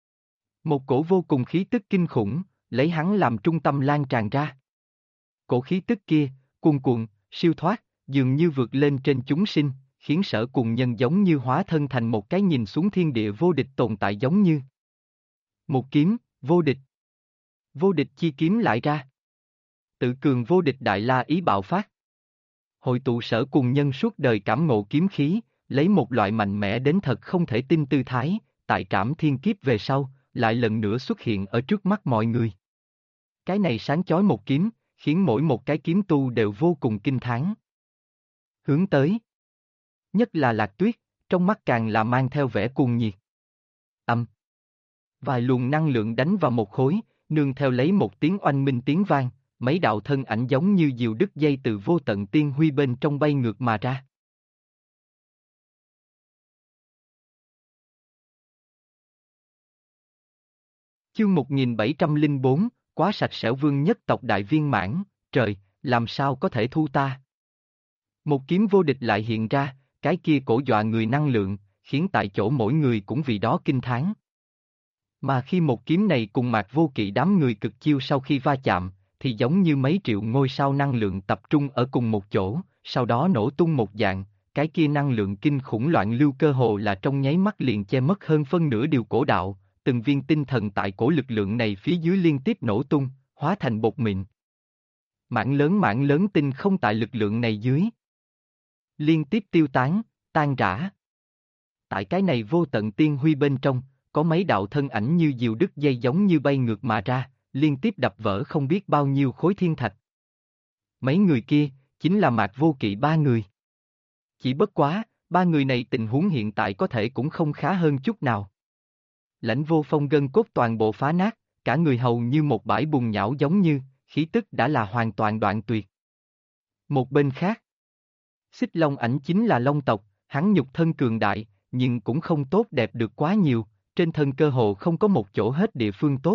S1: Một cổ vô cùng khí tức kinh khủng, lấy hắn làm trung tâm lan tràn ra. Cổ khí tức kia, cuồn cuộn, siêu thoát, dường như vượt lên trên chúng sinh, khiến Sở Cùng Nhân giống như hóa thân thành một cái nhìn xuống thiên địa vô địch tồn tại giống như. Một kiếm, vô địch. Vô địch chi kiếm lại ra. Tự cường vô địch đại la ý bạo phát. Hội tụ Sở Cùng Nhân suốt đời cảm ngộ kiếm khí, lấy một loại mạnh mẽ đến thật không thể tin tư thái, tại trảm thiên kiếp về sau, lại lần nữa xuất hiện ở trước mắt mọi người. Cái này sáng chói một kiếm, khiến mỗi một cái kiếm tu đều vô cùng kinh thán. Hướng tới. Nhất là Lạc Tuyết, trong mắt càng là mang theo vẻ cuồng nhiệt. Vài luồng năng lượng đánh vào một khối, nương theo lấy một tiếng oanh minh tiếng vang, mấy đạo thân ảnh giống như diều đứt dây từ vô tận tiên huy bên trong bay ngược mà ra. Chương 1704, quá sạch sẻo vương nhất tộc đại viên mãn, trời, làm sao có thể thu ta? Một kiếm vô địch lại hiện ra, cái kia cổ dọa người năng lượng, khiến tại chỗ mỗi người cũng vì đó kinh thán. Mà khi một kiếm này cùng Mạc Vô Kỵ đám người cực chiêu sau khi va chạm, thì giống như mấy triệu ngôi sao năng lượng tập trung ở cùng một chỗ, sau đó nổ tung một dạng, cái kia năng lượng kinh khủng loạn lưu cơ hồ là trong nháy mắt liền che mất hơn phân nửa điều cổ đạo, từng viên tinh thần tại cổ lực lượng này phía dưới liên tiếp nổ tung, hóa thành bột mịn. Mảng lớn tinh không tại lực lượng này dưới. Liên tiếp tiêu tán, tan rã. Tại cái này vô tận tiên huy bên trong, có mấy đạo thân ảnh như diều đứt dây giống như bay ngược mà ra, liên tiếp đập vỡ không biết bao nhiêu khối thiên thạch. Mấy người kia, chính là Mạc Vô Kỵ ba người. Chỉ bất quá, ba người này tình huống hiện tại có thể cũng không khá hơn chút nào. Lãnh Vô Phong gân cốt toàn bộ phá nát, cả người hầu như một bãi bùn nhão giống như, khí tức đã là hoàn toàn đoạn tuyệt. Một bên khác, Xích Long ảnh chính là Long tộc, hắn nhục thân cường đại, nhưng cũng không tốt đẹp được quá nhiều, trên thân cơ hồ không có một chỗ hết địa phương tốt.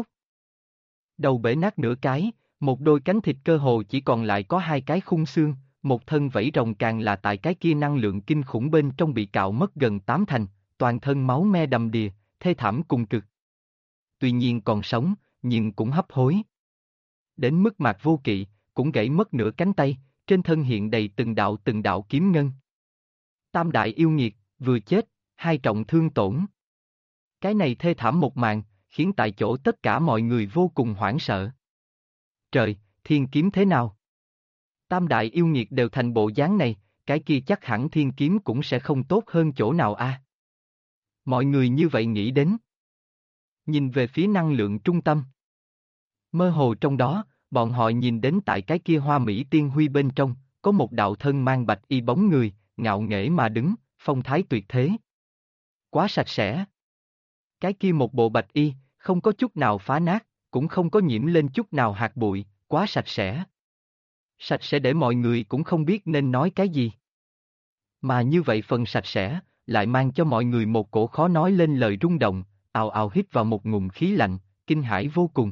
S1: Đầu bể nát nửa cái, một đôi cánh thịt cơ hồ chỉ còn lại có hai cái khung xương, một thân vảy rồng càng là tại cái kia năng lượng kinh khủng bên trong bị cạo mất gần 8 thành, toàn thân máu me đầm đìa, thê thảm cùng cực. Tuy nhiên còn sống, nhưng cũng hấp hối. Đến mức Mạc Vô Kỵ, cũng gãy mất nửa cánh tay, trên thân hiện đầy từng đạo kiếm ngân. Tam đại yêu nghiệt, vừa chết, hai trọng thương tổn. Cái này thê thảm một màn, khiến tại chỗ tất cả mọi người vô cùng hoảng sợ. Trời, thiên kiếm thế nào? Tam đại yêu nghiệt đều thành bộ dáng này, cái kia chắc hẳn thiên kiếm cũng sẽ không tốt hơn chỗ nào a. Mọi người như vậy nghĩ đến. Nhìn về phía năng lượng trung tâm. Mơ hồ trong đó, bọn họ nhìn đến tại cái kia hoa mỹ tiên huy bên trong, có một đạo thân mang bạch y bóng người, ngạo nghễ mà đứng, phong thái tuyệt thế. Quá sạch sẽ. Cái kia một bộ bạch y, không có chút nào phá nát, cũng không có nhiễm lên chút nào hạt bụi, quá sạch sẽ. Sạch sẽ để mọi người cũng không biết nên nói cái gì. Mà như vậy phần sạch sẽ, lại mang cho mọi người một cổ khó nói lên lời rung động, ào ào hít vào một ngụm khí lạnh, kinh hãi vô cùng.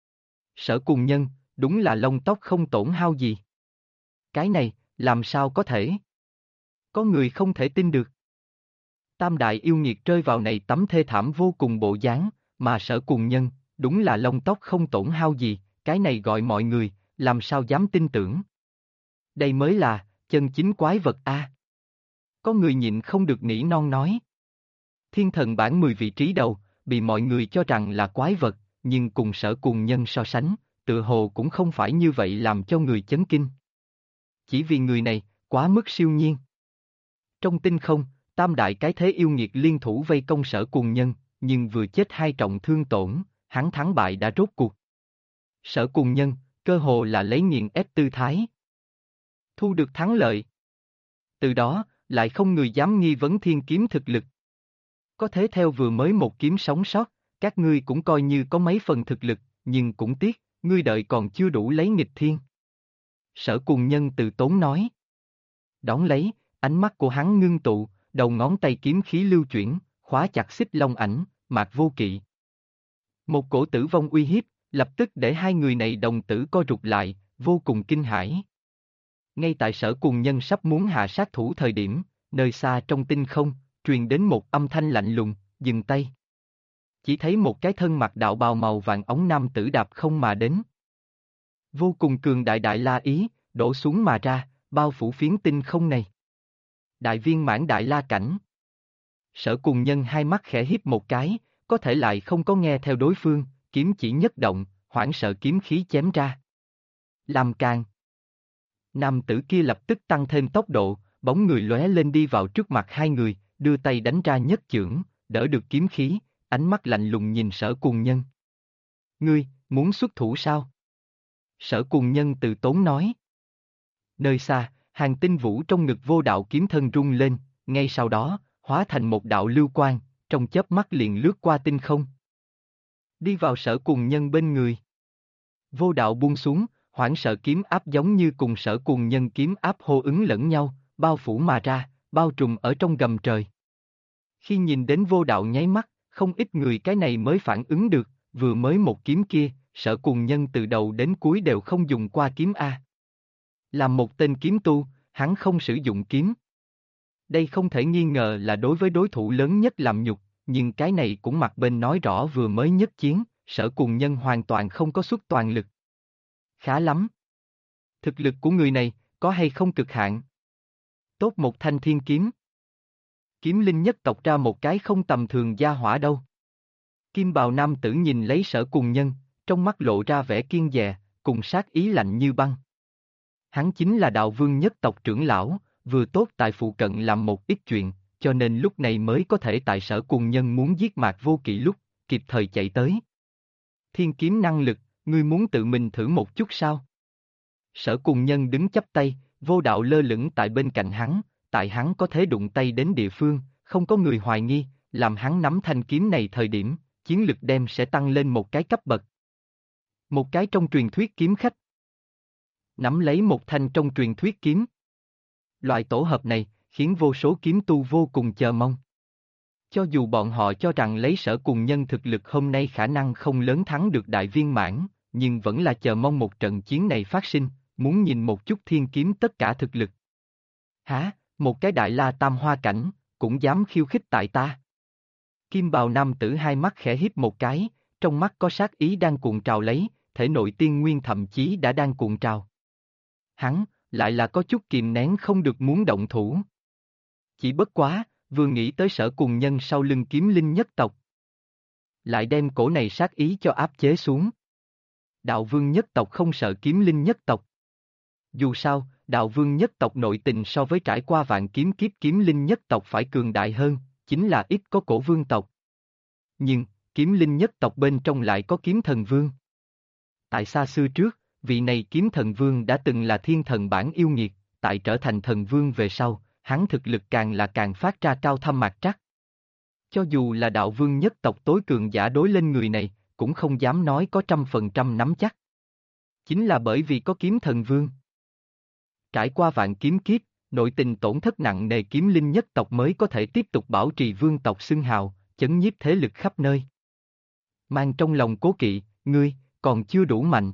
S1: Sở Cùng Nhân, đúng là lông tóc không tổn hao gì. Cái này, làm sao có thể? Có người không thể tin được. Tam đại yêu nghiệt rơi vào này tấm thê thảm vô cùng bộ dáng, mà Sở Cùng Nhân, đúng là lông tóc không tổn hao gì, cái này gọi mọi người, làm sao dám tin tưởng. Đây mới là, chân chính quái vật a. Có người nhịn không được nỉ non nói. Thiên thần bảng 10 vị trí đầu, bị mọi người cho rằng là quái vật, nhưng cùng Sở Cùng Nhân so sánh, tựa hồ cũng không phải như vậy làm cho người chấn kinh. Chỉ vì người này, quá mức siêu nhiên. Trong tinh không, tam đại cái thế yêu nghiệt liên thủ vây công Sở Cùng Nhân, nhưng vừa chết hai trọng thương tổn, hắn thắng bại đã rốt cuộc. Sở Cùng Nhân, cơ hồ là lấy nghiền ép tư thái. Thu được thắng lợi. Từ đó, lại không người dám nghi vấn thiên kiếm thực lực. Có thế theo vừa mới một kiếm sống sót, các ngươi cũng coi như có mấy phần thực lực, nhưng cũng tiếc, ngươi đợi còn chưa đủ lấy nghịch thiên. Sở Cùng Nhân từ tốn nói. Đón lấy, ánh mắt của hắn ngưng tụ, đầu ngón tay kiếm khí lưu chuyển, khóa chặt Xích Long Ảnh, Mạc Vô Kỵ. Một cổ tử vong uy hiếp, lập tức để hai người này đồng tử co rụt lại, vô cùng kinh hãi. Ngay tại Sở Cùng Nhân sắp muốn hạ sát thủ thời điểm, nơi xa trong tinh không, truyền đến một âm thanh lạnh lùng, dừng tay. Chỉ thấy một cái thân mặc đạo bào màu vàng ống nam tử đạp không mà đến. Vô cùng cường đại đại la ý, đổ xuống mà ra, bao phủ phiến tinh không này. Đại viên mãn đại la cảnh. Sở Cùng Nhân hai mắt khẽ híp một cái, có thể lại không có nghe theo đối phương, kiếm chỉ nhất động, hoảng sợ kiếm khí chém ra. Làm càng. Nam tử kia lập tức tăng thêm tốc độ, bóng người lóe lên đi vào trước mặt hai người, đưa tay đánh ra nhất chưởng, đỡ được kiếm khí, ánh mắt lạnh lùng nhìn Sở Cùng Nhân. Ngươi, muốn xuất thủ sao? Sở Cùng Nhân từ tốn nói. Nơi xa, hàng tinh vũ trong ngực vô đạo kiếm thân rung lên, ngay sau đó, hóa thành một đạo lưu quang, trong chớp mắt liền lướt qua tinh không. Đi vào Sở Cùng Nhân bên người. Vô đạo buông xuống, hoảng sợ kiếm áp giống như cùng Sở Cùng Nhân kiếm áp hô ứng lẫn nhau, bao phủ mà ra, bao trùm ở trong gầm trời. Khi nhìn đến vô đạo nháy mắt, không ít người cái này mới phản ứng được, vừa mới một kiếm kia, Sở Cùng Nhân từ đầu đến cuối đều không dùng qua kiếm A. Làm một tên kiếm tu, hắn không sử dụng kiếm. Đây không thể nghi ngờ là đối với đối thủ lớn nhất làm nhục, nhưng cái này cũng mặt bên nói rõ vừa mới nhất chiến, Sở Cùng Nhân hoàn toàn không có xuất toàn lực. Khá lắm. Thực lực của người này, có hay không cực hạn? Tốt một thanh thiên kiếm. Kiếm linh nhất tộc ra một cái không tầm thường gia hỏa đâu. Kim bào nam tử nhìn lấy Sở Cùng Nhân, trong mắt lộ ra vẻ kiêng dè, cùng sát ý lạnh như băng. Hắn chính là đạo vương nhất tộc trưởng lão, vừa tốt tại phụ cận làm một ít chuyện, cho nên lúc này mới có thể tại Sở Cùng Nhân muốn giết Mạc Vô Kỵ lúc, kịp thời chạy tới. Thiên kiếm năng lực, ngươi muốn tự mình thử một chút sao? Sở Cùng Nhân đứng chắp tay, vô đạo lơ lửng tại bên cạnh hắn, tại hắn có thể đụng tay đến địa phương, không có người hoài nghi, làm hắn nắm thanh kiếm này thời điểm, chiến lực đem sẽ tăng lên một cái cấp bậc. Một cái trong truyền thuyết kiếm khách. Nắm lấy một thanh trong truyền thuyết kiếm. Loại tổ hợp này, khiến vô số kiếm tu vô cùng chờ mong. Cho dù bọn họ cho rằng lấy Sở Cùng Nhân thực lực hôm nay khả năng không lớn thắng được đại viên mãn, nhưng vẫn là chờ mong một trận chiến này phát sinh, muốn nhìn một chút thiên kiếm tất cả thực lực. Hả, một cái đại la tam hoa cảnh, cũng dám khiêu khích tại ta. Kim bào nam tử hai mắt khẽ híp một cái, trong mắt có sát ý đang cuộn trào lấy, thể nội tiên nguyên thậm chí đã đang cuộn trào. Hắn, lại là có chút kìm nén không được muốn động thủ. Chỉ bất quá, vừa nghĩ tới Sở Cùng Nhân sau lưng kiếm linh nhất tộc. Lại đem cổ này sát ý cho áp chế xuống. Đạo vương nhất tộc không sợ kiếm linh nhất tộc. Dù sao, đạo vương nhất tộc nội tình so với trải qua vạn kiếm kiếp kiếm linh nhất tộc phải cường đại hơn, chính là ít có cổ vương tộc. Nhưng, kiếm linh nhất tộc bên trong lại có kiếm thần vương. Tại xa xưa trước, vị này kiếm thần vương đã từng là thiên thần bản yêu nghiệt, tại trở thành thần vương về sau, hắn thực lực càng phát ra cao thâm mạc trắc. Cho dù là đạo vương nhất tộc tối cường giả đối lên người này, cũng không dám nói có 100% nắm chắc. Chính là bởi vì có kiếm thần vương. Trải qua vạn kiếm kiếp, nội tình tổn thất nặng nề kiếm linh nhất tộc mới có thể tiếp tục bảo trì vương tộc xưng hào, chấn nhiếp thế lực khắp nơi. Mang trong lòng cố kỵ, ngươi, còn chưa đủ mạnh.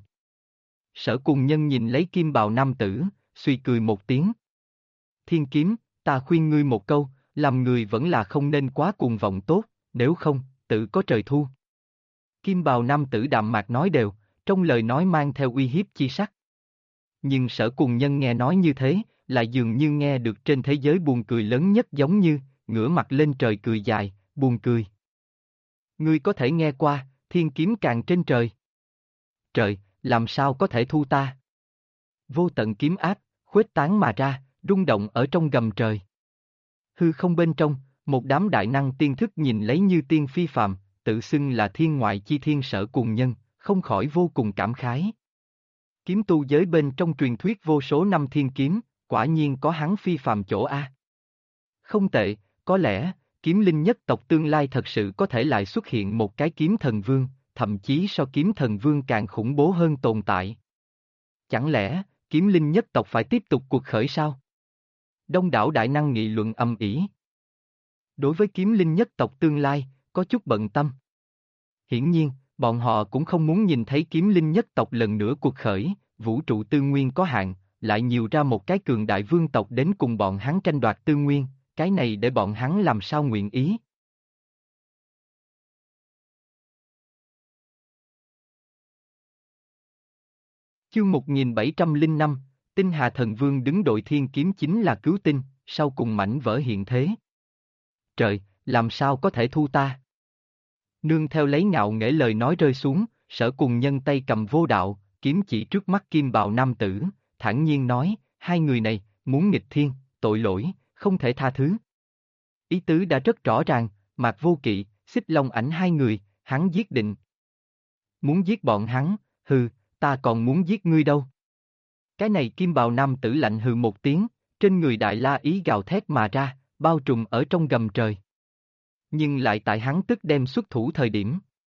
S1: Sở Cùng Nhân nhìn lấy kim bào nam tử, suy cười một tiếng. Thiên kiếm, ta khuyên ngươi một câu, làm người vẫn là không nên quá cuồng vọng tốt, nếu không, tự có trời thu. Kim bào nam tử đạm mạc nói đều, trong lời nói mang theo uy hiếp chi sắc. Nhưng Sở Cùng Nhân nghe nói như thế, lại dường như nghe được trên thế giới buồn cười lớn nhất, giống như, ngửa mặt lên trời cười dài, buồn cười. Ngươi có thể nghe qua, thiên kiếm càng trên trời. Trời, làm sao có thể thu ta? Vô tận kiếm áp, khuếch tán mà ra, rung động ở trong gầm trời. Hư không bên trong, một đám đại năng tiên thức nhìn lấy như tiên phi phàm, tự xưng là thiên ngoại chi thiên Sở Cùng Nhân, không khỏi vô cùng cảm khái. Kiếm tu giới bên trong truyền thuyết vô số năm thiên kiếm, quả nhiên có hắn phi phàm chỗ a. Không tệ, có lẽ, kiếm linh nhất tộc tương lai thật sự có thể lại xuất hiện một cái kiếm thần vương, thậm chí so kiếm thần vương càng khủng bố hơn tồn tại. Chẳng lẽ, kiếm linh nhất tộc phải tiếp tục cuộc khởi sao? Đông đảo đại năng nghị luận ầm ĩ. Đối với kiếm linh nhất tộc tương lai, có chút bận tâm. Hiển nhiên, bọn họ cũng không muốn nhìn thấy kiếm linh nhất tộc lần nữa cuộc khởi, vũ trụ tư nguyên có hạn, lại nhiều ra một cái cường đại vương tộc đến cùng bọn hắn tranh đoạt tư nguyên, cái này để bọn hắn làm sao nguyện ý. Chương 1705, Tinh Hà Thần Vương đứng đội thiên kiếm chính là cứu tinh, sau cùng mảnh vỡ hiện thế. Trời, làm sao có thể thu ta? Nương theo lấy ngạo nghễ lời nói rơi xuống, Sở Cùng Nhân tay cầm vô đạo, kiếm chỉ trước mắt kim bào nam tử, thản nhiên nói, hai người này, muốn nghịch thiên, tội lỗi, không thể tha thứ. Ý tứ đã rất rõ ràng, Mạc Vô Kỵ, Xích Long Ảnh hai người, hắn giết định. Muốn giết bọn hắn, hừ, ta còn muốn giết ngươi đâu. Cái này kim bào nam tử lạnh hừ một tiếng, trên người đại la ý gào thét mà ra, bao trùm ở trong gầm trời. Nhưng lại tại hắn tức đem xuất thủ thời điểm.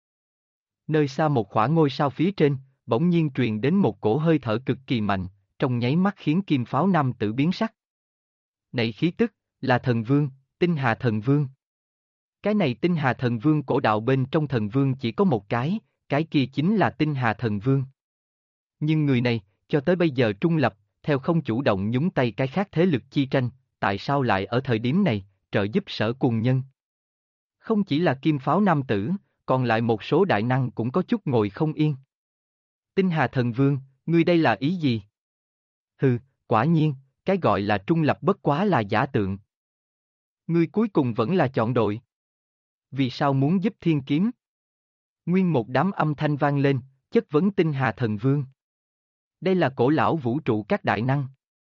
S1: Nơi xa một khoảng ngôi sao phía trên, bỗng nhiên truyền đến một cổ hơi thở cực kỳ mạnh, trong nháy mắt khiến kim pháo nam tử biến sắc. Này khí tức, là thần vương, Tinh Hà Thần Vương. Cái này Tinh Hà Thần Vương cổ đạo bên trong thần vương chỉ có một cái kia chính là Tinh Hà Thần Vương. Nhưng người này, cho tới bây giờ trung lập, theo không chủ động nhúng tay cái khác thế lực chi tranh, tại sao lại ở thời điểm này, trợ giúp Sở Cùng Nhân? Không chỉ là kim pháo nam tử, còn lại một số đại năng cũng có chút ngồi không yên. Tinh Hà Thần Vương, ngươi đây là ý gì? Hừ, quả nhiên, cái gọi là trung lập bất quá là giả tượng. Ngươi cuối cùng vẫn là chọn đội. Vì sao muốn giúp thiên kiếm? Nguyên một đám âm thanh vang lên, chất vấn Tinh Hà Thần Vương. Đây là cổ lão vũ trụ các đại năng.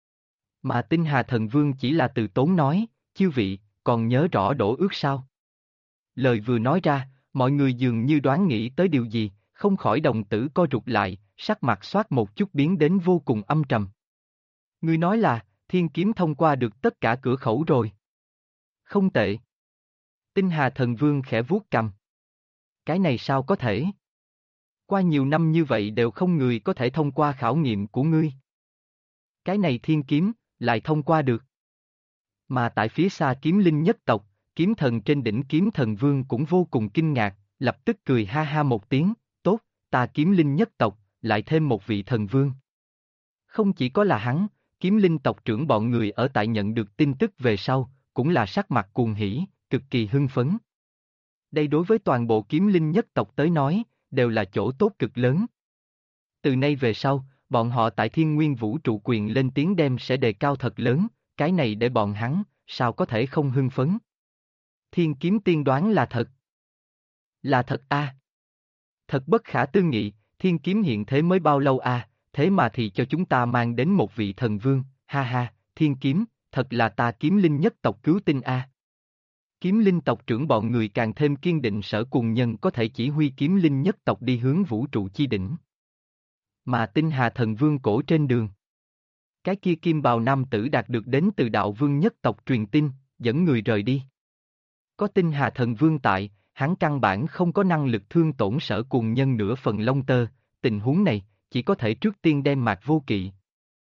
S1: Mà Tinh Hà Thần Vương chỉ là từ tốn nói, chư vị, còn nhớ rõ đổ ước sao? Lời vừa nói ra, mọi người dường như đoán nghĩ tới điều gì, không khỏi đồng tử co rụt lại, sắc mặt xoát một chút biến đến vô cùng âm trầm. Ngươi nói là, thiên kiếm thông qua được tất cả cửa khẩu rồi. Không tệ. Tinh Hà Thần Vương khẽ vuốt cằm. Cái này sao có thể? Qua nhiều năm như vậy đều không người có thể thông qua khảo nghiệm của ngươi. Cái này thiên kiếm, lại thông qua được. Mà tại phía xa kiếm linh nhất tộc, kiếm thần trên đỉnh kiếm thần vương cũng vô cùng kinh ngạc, lập tức cười ha ha một tiếng, tốt, ta kiếm linh nhất tộc, lại thêm một vị thần vương. Không chỉ có là hắn, kiếm linh tộc trưởng bọn người ở tại nhận được tin tức về sau, cũng là sắc mặt cuồng hỉ, cực kỳ hưng phấn. Đây đối với toàn bộ kiếm linh nhất tộc tới nói, đều là chỗ tốt cực lớn. Từ nay về sau, bọn họ tại thiên nguyên vũ trụ quyền lên tiếng đem sẽ đề cao thật lớn, cái này để bọn hắn, sao có thể không hưng phấn. Thiên kiếm tiên đoán là thật. Là thật a. Thật bất khả tư nghị, thiên kiếm hiện thế mới bao lâu a, thế mà thì cho chúng ta mang đến một vị thần vương, ha ha, thiên kiếm, thật là ta kiếm linh nhất tộc cứu tinh a. Kiếm linh tộc trưởng bọn người càng thêm kiên định Sở Cùng Nhân có thể chỉ huy kiếm linh nhất tộc đi hướng vũ trụ chi đỉnh. Mà Tinh Hà Thần Vương cổ trên đường. Cái kia kim bào nam tử đạt được đến từ đạo vương nhất tộc truyền tin, dẫn người rời đi. Có Tinh Hà Thần Vương tại, hắn căn bản không có năng lực thương tổn Sở Cùng Nhân nửa phần lông tơ, tình huống này, chỉ có thể trước tiên đem Mạc Vô Kỵ.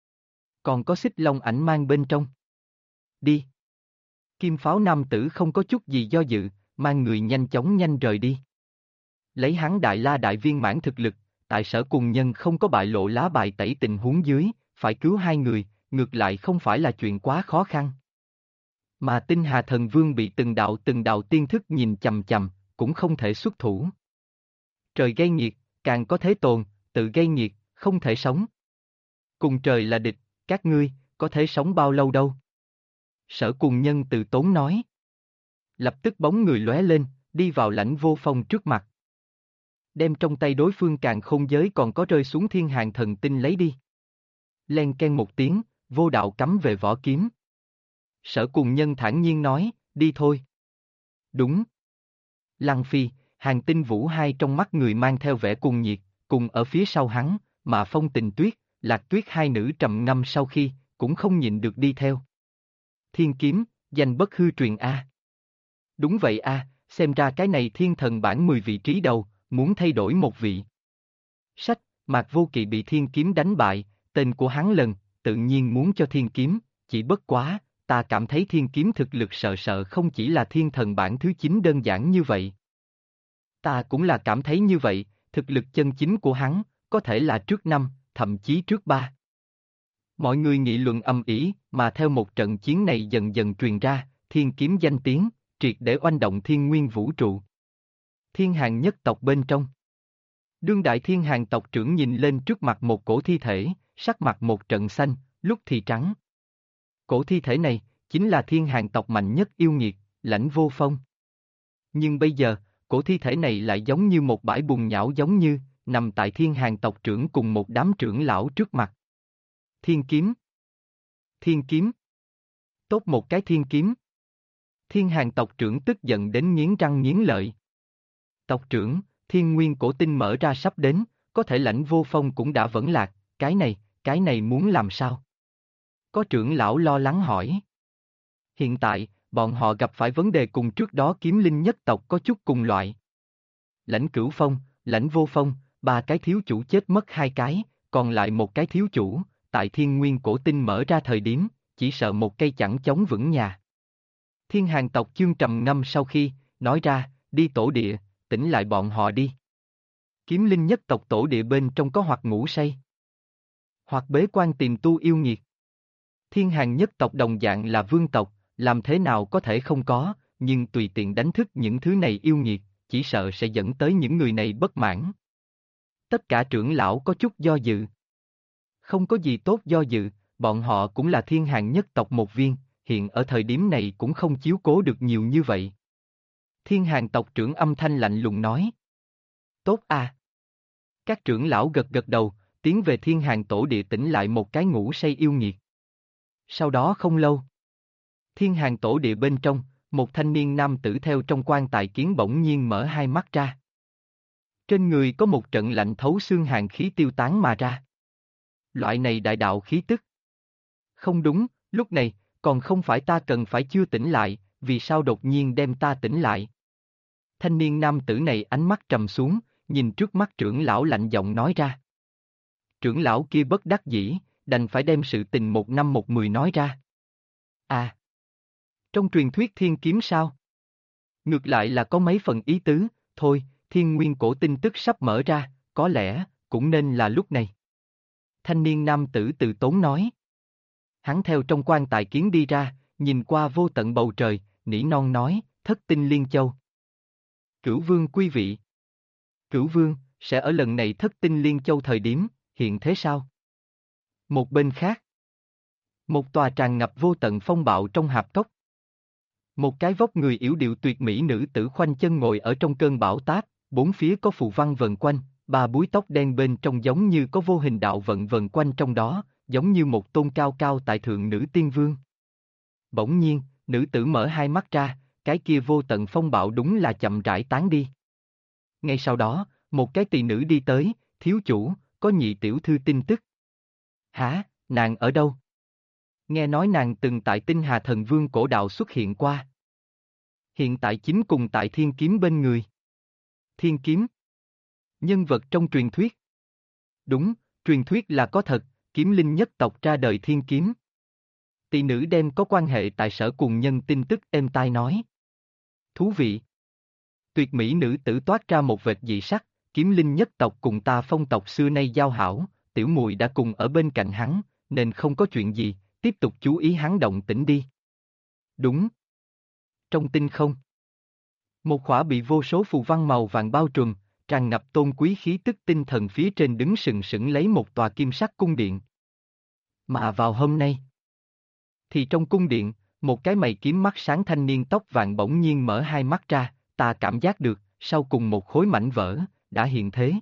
S1: Còn có Xích Long Ảnh mang bên trong. Đi. Kim pháo nam tử không có chút gì do dự, mang người nhanh chóng nhanh rời đi. Lấy hắn đại la đại viên mãn thực lực, tại Sở Cùng Nhân không có bại lộ lá bài tẩy tình huống dưới, phải cứu hai người, ngược lại không phải là chuyện quá khó khăn. Mà Tinh Hà Thần Vương bị từng đạo tiên thức nhìn chằm chằm, cũng không thể xuất thủ. Trời gây nghiệt, càng có thế tồn, tự gây nghiệt, không thể sống. Cùng trời là địch, các ngươi, có thể sống bao lâu đâu? Sở Cùng Nhân từ tốn nói. Lập tức bóng người lóe lên, đi vào Lãnh Vô Phong trước mặt. Đem trong tay đối phương càn khôn giới còn có rơi xuống thiên hàng thần tinh lấy đi. Len ken một tiếng, vô đạo cắm về vỏ kiếm. Sở Cùng Nhân thản nhiên nói, đi thôi. Đúng. Lăng Phi, Hàng Tinh Vũ hai trong mắt người mang theo vẻ cuồng nhiệt, cùng ở phía sau hắn, mà Phong Tình Tuyết, Lạc Tuyết hai nữ trầm ngâm sau khi, cũng không nhịn được đi theo. Thiên kiếm, danh bất hư truyền a. Đúng vậy a, xem ra cái này thiên thần bản 10 vị trí đầu, muốn thay đổi một vị. Sách, Mạc Vô Kỵ bị thiên kiếm đánh bại, tên của hắn lần, tự nhiên muốn cho thiên kiếm, chỉ bất quá, ta cảm thấy thiên kiếm thực lực sợ không chỉ là thiên thần bản thứ 9 đơn giản như vậy. Ta cũng là cảm thấy như vậy, thực lực chân chính của hắn, có thể là trước 5, thậm chí trước 3. Mọi người nghị luận ầm ĩ, mà theo một trận chiến này dần dần truyền ra, thiên kiếm danh tiếng, triệt để oanh động thiên nguyên vũ trụ. Thiên Hàng nhất tộc bên trong. Đương đại thiên hàng tộc trưởng nhìn lên trước mặt một cổ thi thể, sắc mặt một trận xanh, lúc thì trắng. Cổ thi thể này, chính là thiên hàng tộc mạnh nhất yêu nghiệt, Lãnh Vô Phong. Nhưng bây giờ, cổ thi thể này lại giống như một bãi bùn nhão giống như, nằm tại thiên hàng tộc trưởng cùng một đám trưởng lão trước mặt. Thiên kiếm. Thiên kiếm. Tốt một cái thiên kiếm. Thiên hàng tộc trưởng tức giận đến nghiến răng nghiến lợi. Tộc trưởng, thiên nguyên cổ tinh mở ra sắp đến, có thể Lãnh Vô Phong cũng đã vẫn lạc, cái này muốn làm sao? Có trưởng lão lo lắng hỏi. Hiện tại, bọn họ gặp phải vấn đề cùng trước đó kiếm linh nhất tộc có chút cùng loại. Lãnh Cửu Phong, Lãnh Vô Phong, ba cái thiếu chủ chết mất hai cái, còn lại một cái thiếu chủ, tại thiên nguyên cổ tinh mở ra thời điểm, chỉ sợ một cây chẳng chống vững nhà. Thiên hàng tộc chương trầm ngâm sau khi, nói ra, đi tổ địa, tỉnh lại bọn họ đi. Kiếm linh nhất tộc tổ địa bên trong có hoặc ngủ say, hoặc bế quan tìm tu yêu nghiệt. Thiên hàng nhất tộc đồng dạng là vương tộc, làm thế nào có thể không có, nhưng tùy tiện đánh thức những thứ này yêu nghiệt, chỉ sợ sẽ dẫn tới những người này bất mãn. Tất cả trưởng lão có chút do dự. Không có gì tốt do dự, bọn họ cũng là thiên hàng nhất tộc một viên, hiện ở thời điểm này cũng không chiếu cố được nhiều như vậy. Thiên hàng tộc trưởng âm thanh lạnh lùng nói. Tốt à. Các trưởng lão gật gật đầu, tiến về thiên hàng tổ địa tỉnh lại một cái ngủ say yêu nghiệt. Sau đó không lâu, thiên hàng tổ địa bên trong, một thanh niên nam tử theo trong quan tài kiến bỗng nhiên mở hai mắt ra. Trên người có một trận lạnh thấu xương hàn khí tiêu tán mà ra. Loại này đại đạo khí tức. Không đúng, lúc này, còn không phải ta cần phải chưa tỉnh lại, vì sao đột nhiên đem ta tỉnh lại? Thanh niên nam tử này ánh mắt trầm xuống, nhìn trước mắt trưởng lão lạnh giọng nói ra. Trưởng lão kia bất đắc dĩ, đành phải đem sự tình 1/5 10 nói ra. À! Trong truyền thuyết thiên kiếm sao? Ngược lại là có mấy phần ý tứ, thôi, thiên nguyên cổ tin tức sắp mở ra, có lẽ, cũng nên là lúc này. Thanh niên nam tử từ tốn nói. Hắn theo trong quan tài kiến đi ra, nhìn qua vô tận bầu trời, nỉ non nói, thất tinh liên châu. Cửu vương quý vị. Cửu vương, sẽ ở lần này thất tinh liên châu thời điểm, hiện thế sao? Một bên khác. Một tòa tràn ngập vô tận phong bạo trong hạp cốc. Một cái vóc người yểu điệu tuyệt mỹ nữ tử khoanh chân ngồi ở trong cơn bão táp, bốn phía có phù văn vần quanh, ba búi tóc đen bên trong giống như có vô hình đạo vận vần quanh trong đó, giống như một tôn cao cao tại thượng nữ tiên vương. Bỗng nhiên, nữ tử mở hai mắt ra, cái kia vô tận phong bạo đúng là chậm rãi tán đi. Ngay sau đó, một cái tỳ nữ đi tới, thiếu chủ, có nhị tiểu thư tin tức. Hả, nàng ở đâu? Nghe nói nàng từng tại Tinh Hà Thần Vương cổ đạo xuất hiện qua. Hiện tại chính cùng tại thiên kiếm bên người. Thiên kiếm. Nhân vật trong truyền thuyết. Đúng, truyền thuyết là có thật, kiếm linh nhất tộc ra đời thiên kiếm. Tỳ nữ đem có quan hệ tại Sở Cùng Nhân tin tức êm tai nói. Thú vị. Tuyệt mỹ nữ tử toát ra một vệt dị sắc, kiếm linh nhất tộc cùng ta Phong tộc xưa nay giao hảo, tiểu muội đã cùng ở bên cạnh hắn, nên không có chuyện gì, tiếp tục chú ý hắn động tĩnh đi. Đúng. Trong tinh không. Một khỏa bị vô số phù văn màu vàng bao trùm, tràn ngập tôn quý khí tức tinh thần phía trên đứng sừng sững lấy một tòa kim sắc cung điện. Mà vào hôm nay, thì trong cung điện, một cái mày kiếm mắt sáng thanh niên tóc vàng bỗng nhiên mở hai mắt ra, ta cảm giác được, sau cùng một khối mảnh vỡ, đã hiện thế.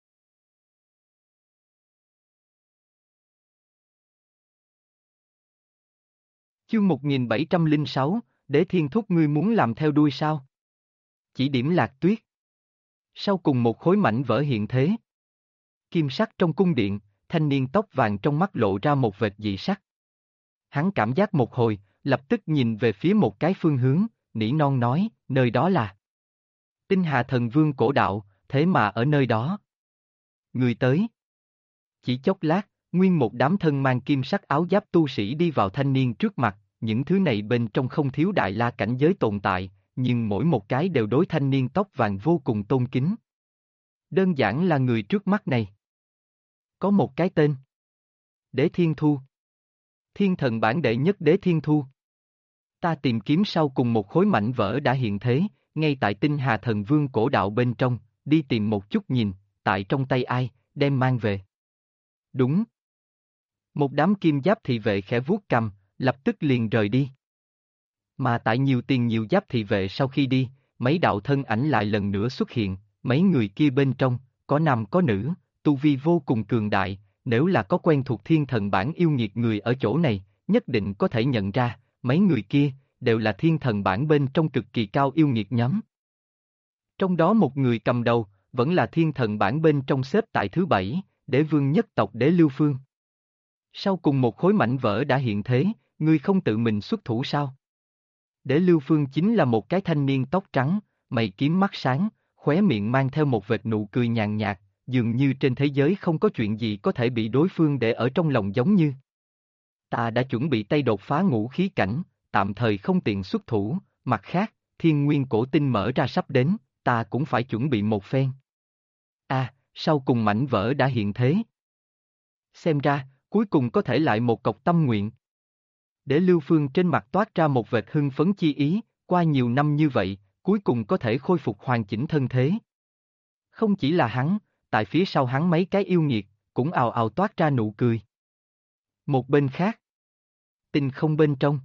S1: Chương 1706, Đế Thiên Thúc ngươi muốn làm theo đuôi sao? Chỉ điểm Lạc Tuyết. Sau cùng một khối mảnh vỡ hiện thế. Kim sắc trong cung điện, thanh niên tóc vàng trong mắt lộ ra một vệt dị sắc. Hắn cảm giác một hồi, lập tức nhìn về phía một cái phương hướng, nỉ non nói, nơi đó là Tinh Hà Thần Vương cổ đạo, thế mà ở nơi đó. Người tới. Chỉ chốc lát, nguyên một đám thân mang kim sắc áo giáp tu sĩ đi vào thanh niên trước mặt, những thứ này bên trong không thiếu đại la cảnh giới tồn tại, nhưng mỗi một cái đều đối thanh niên tóc vàng vô cùng tôn kính. Đơn giản là người trước mắt này. Có một cái tên. Đế Thiên Thu. Thiên thần bản đệ nhất Đế Thiên Thu. Ta tìm kiếm sau cùng một khối mảnh vỡ đã hiện thế, ngay tại Tinh Hà Thần Vương cổ đạo bên trong, đi tìm một chút nhìn, tại trong tay ai, đem mang về. Đúng. Một đám kim giáp thị vệ khẽ vuốt cằm, lập tức liền rời đi. Mà tại nhiều tiền nhiều giáp thị vệ sau khi đi, mấy đạo thân ảnh lại lần nữa xuất hiện, mấy người kia bên trong, có nam có nữ, tu vi vô cùng cường đại, nếu là có quen thuộc thiên thần bản yêu nghiệt người ở chỗ này, nhất định có thể nhận ra, mấy người kia, đều là thiên thần bản bên trong cực kỳ cao yêu nghiệt nhóm. Trong đó một người cầm đầu, vẫn là thiên thần bản bên trong xếp tại thứ 7, Đế vương nhất tộc Đế Lưu Phương. Sau cùng một khối mảnh vỡ đã hiện thế, ngươi không tự mình xuất thủ sao? Đế Lưu Phương chính là một cái thanh niên tóc trắng, mày kiếm mắt sáng, khóe miệng mang theo một vệt nụ cười nhàn nhạt, dường như trên thế giới không có chuyện gì có thể bị đối phương để ở trong lòng giống như. Ta đã chuẩn bị tay đột phá ngũ khí cảnh, tạm thời không tiện xuất thủ, mặt khác, thiên nguyên cổ tinh mở ra sắp đến, ta cũng phải chuẩn bị một phen. Sau cùng mảnh vỡ đã hiện thế. Xem ra, cuối cùng có thể lại một cọc tâm nguyện. Để Lưu Phương trên mặt toát ra một vệt hưng phấn chi ý, qua nhiều năm như vậy, cuối cùng có thể khôi phục hoàn chỉnh thân thế. Không chỉ là hắn, tại phía sau hắn mấy cái yêu nghiệt, cũng ào ào toát ra nụ cười. Một bên khác, tinh không bên trong.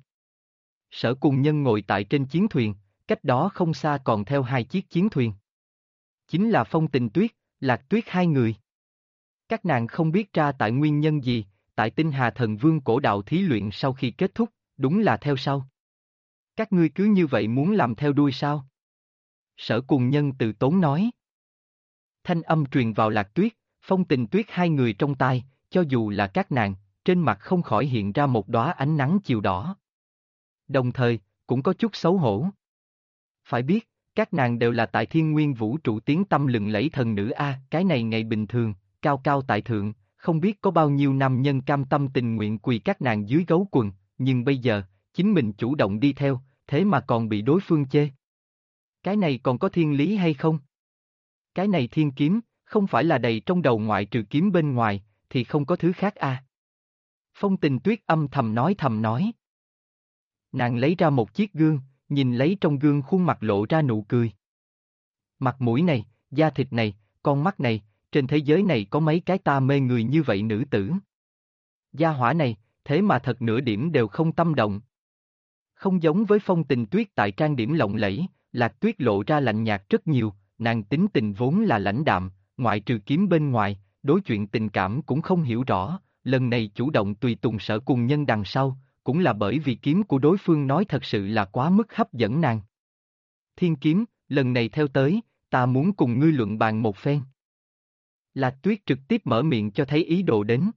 S1: Sở Cùng Nhân ngồi tại trên chiến thuyền, cách đó không xa còn theo hai chiếc chiến thuyền. Chính là Phong Tình Tuyết, Lạc Tuyết hai người. Các nàng không biết ra tại nguyên nhân gì, tại Tinh Hà Thần Vương cổ đạo thí luyện sau khi kết thúc, đúng là theo sau. Các ngươi cứ như vậy muốn làm theo đuôi sao? Sở Cùng Nhân từ tốn nói. Thanh âm truyền vào Lạc Tuyết, Phong Tình Tuyết hai người trong tai, cho dù là các nàng, trên mặt không khỏi hiện ra một đóa ánh nắng chiều đỏ. Đồng thời, cũng có chút xấu hổ. Phải biết, các nàng đều là tại Thiên Nguyên vũ trụ tiếng tăm lừng lẫy thần nữ cái này ngày bình thường, cao cao tại thượng, không biết có bao nhiêu nam nhân cam tâm tình nguyện quỳ các nàng dưới gấu quần, nhưng bây giờ, chính mình chủ động đi theo, thế mà còn bị đối phương chê. Cái này còn có thiên lý hay không? Cái này thiên kiếm, không phải là đầy trong đầu ngoại trừ kiếm bên ngoài, thì không có thứ khác Phong Tình Tuyết âm thầm nói. Nàng lấy ra một chiếc gương, nhìn lấy trong gương khuôn mặt lộ ra nụ cười. Mặt mũi này, da thịt này, con mắt này, trên thế giới này có mấy cái ta mê người như vậy nữ tử. Gia hỏa này, thế mà thật nửa điểm đều không tâm động. Không giống với Phong Tình Tuyết tại trang điểm lộng lẫy, Lạc Tuyết lộ ra lạnh nhạt rất nhiều, nàng tính tình vốn là lãnh đạm, ngoại trừ kiếm bên ngoài, đối chuyện tình cảm cũng không hiểu rõ, lần này chủ động tùy tùng Sở Cùng Nhân đằng sau, cũng là bởi vì kiếm của đối phương nói thật sự là quá mức hấp dẫn nàng. Thiên kiếm, lần này theo tới, ta muốn cùng ngươi luận bàn một phen. Lạc Tuyết trực tiếp mở miệng cho thấy ý đồ đến.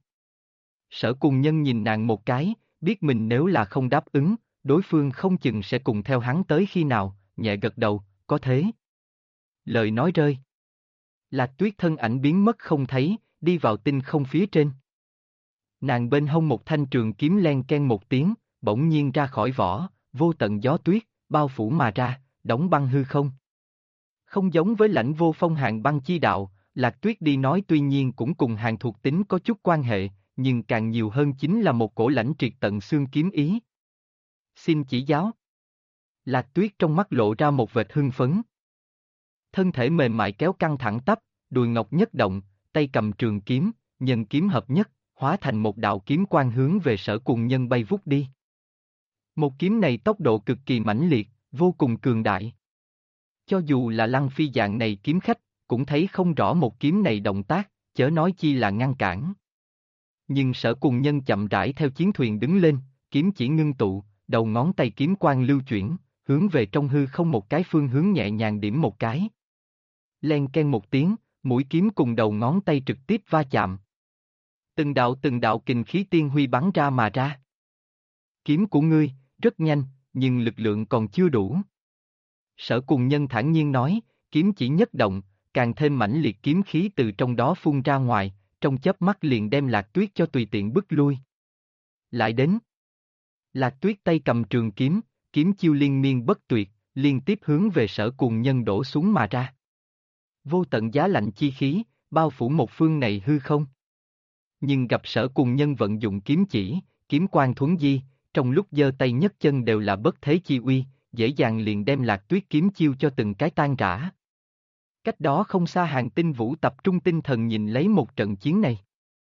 S1: Sở Cùng Nhân nhìn nàng một cái, biết mình nếu là không đáp ứng, đối phương không chừng sẽ cùng theo hắn tới khi nào, nhẹ gật đầu, có thế. Lời nói rơi. Lạc Tuyết thân ảnh biến mất không thấy, đi vào tinh không phía trên. Nàng bên hông một thanh trường kiếm len ken một tiếng, bỗng nhiên ra khỏi vỏ, vô tận gió tuyết, bao phủ mà ra, đóng băng hư không. Không giống với Lãnh Vô Phong hàn băng chi đạo, Lạc Tuyết đi nói tuy nhiên cũng cùng hàn thuộc tính có chút quan hệ, nhưng càng nhiều hơn chính là một cổ lãnh triệt tận xương kiếm ý. Xin chỉ giáo. Lạc Tuyết trong mắt lộ ra một vệt hưng phấn. Thân thể mềm mại kéo căng thẳng tắp, đùi ngọc nhất động, tay cầm trường kiếm, nhân kiếm hợp nhất, hóa thành một đạo kiếm quang hướng về Sở Cùng Nhân bay vút đi. Một kiếm này tốc độ cực kỳ mãnh liệt, vô cùng cường đại. Cho dù là Lăng Phi dạng này kiếm khách, cũng thấy không rõ một kiếm này động tác, chớ nói chi là ngăn cản. Nhưng Sở Cùng Nhân chậm rãi theo chiến thuyền đứng lên, kiếm chỉ ngưng tụ, đầu ngón tay kiếm quang lưu chuyển, hướng về trong hư không một cái phương hướng nhẹ nhàng điểm một cái. Len ken một tiếng, mũi kiếm cùng đầu ngón tay trực tiếp va chạm. Từng đạo kình khí tiên huy bắn ra mà ra. Kiếm của ngươi, rất nhanh, nhưng lực lượng còn chưa đủ. Sở Cùng Nhân thản nhiên nói, kiếm chỉ nhất động, càng thêm mãnh liệt kiếm khí từ trong đó phun ra ngoài, trong chớp mắt liền đem Lạc Tuyết cho tùy tiện bức lui. Lại đến. Lạc Tuyết tay cầm trường kiếm, kiếm chiêu liên miên bất tuyệt, liên tiếp hướng về Sở Cùng Nhân đổ xuống mà ra. Vô tận giá lạnh chi khí, bao phủ một phương này hư không. Nhưng gặp Sở Cùng Nhân vận dụng kiếm chỉ, kiếm quang thuấn di, trong lúc giơ tay nhấc chân đều là bất thế chi uy, dễ dàng liền đem Lạc Tuyết kiếm chiêu cho từng cái tan rã. Cách đó không xa Hàng Tinh Vũ tập trung tinh thần nhìn lấy một trận chiến này.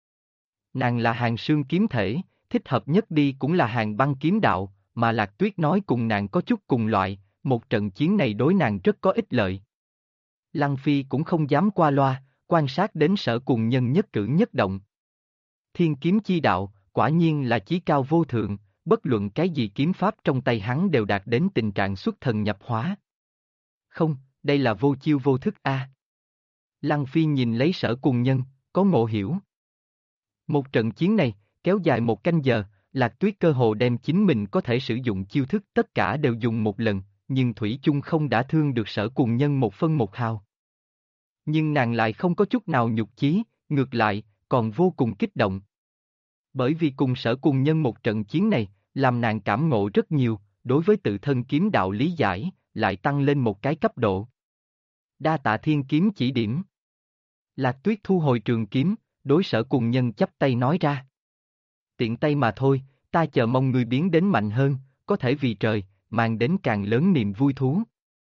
S1: Nàng là Hàng Sương kiếm thể, thích hợp nhất đi cũng là Hàng Băng kiếm đạo, mà Lạc Tuyết nói cùng nàng có chút cùng loại, một trận chiến này đối nàng rất có ích lợi. Lăng Phi cũng không dám qua loa, quan sát đến Sở Cùng Nhân nhất cử nhất động. Thiên kiếm chi đạo, quả nhiên là chí cao vô thượng, bất luận cái gì kiếm pháp trong tay hắn đều đạt đến tình trạng xuất thần nhập hóa. Không, đây là vô chiêu vô thức a. Lăng Phi nhìn lấy Sở Cùng Nhân, có ngộ hiểu. Một trận chiến này, kéo dài 1 canh giờ, Lạc Tuyết cơ hồ đem chính mình có thể sử dụng chiêu thức tất cả đều dùng một lần, nhưng thủy chung không đã thương được Sở Cùng Nhân một phân một hào. Nhưng nàng lại không có chút nào nhục chí, ngược lại, còn vô cùng kích động. Bởi vì cùng Sở Cùng Nhân một trận chiến này, làm nàng cảm ngộ rất nhiều, đối với tự thân kiếm đạo lý giải, lại tăng lên một cái cấp độ. Đa tạ thiên kiếm chỉ điểm. Lạc Tuyết thu hồi trường kiếm, đối Sở Cùng Nhân chắp tay nói ra. Tiện tay mà thôi, ta chờ mong ngươi biến đến mạnh hơn, có thể vì trời, mang đến càng lớn niềm vui thú.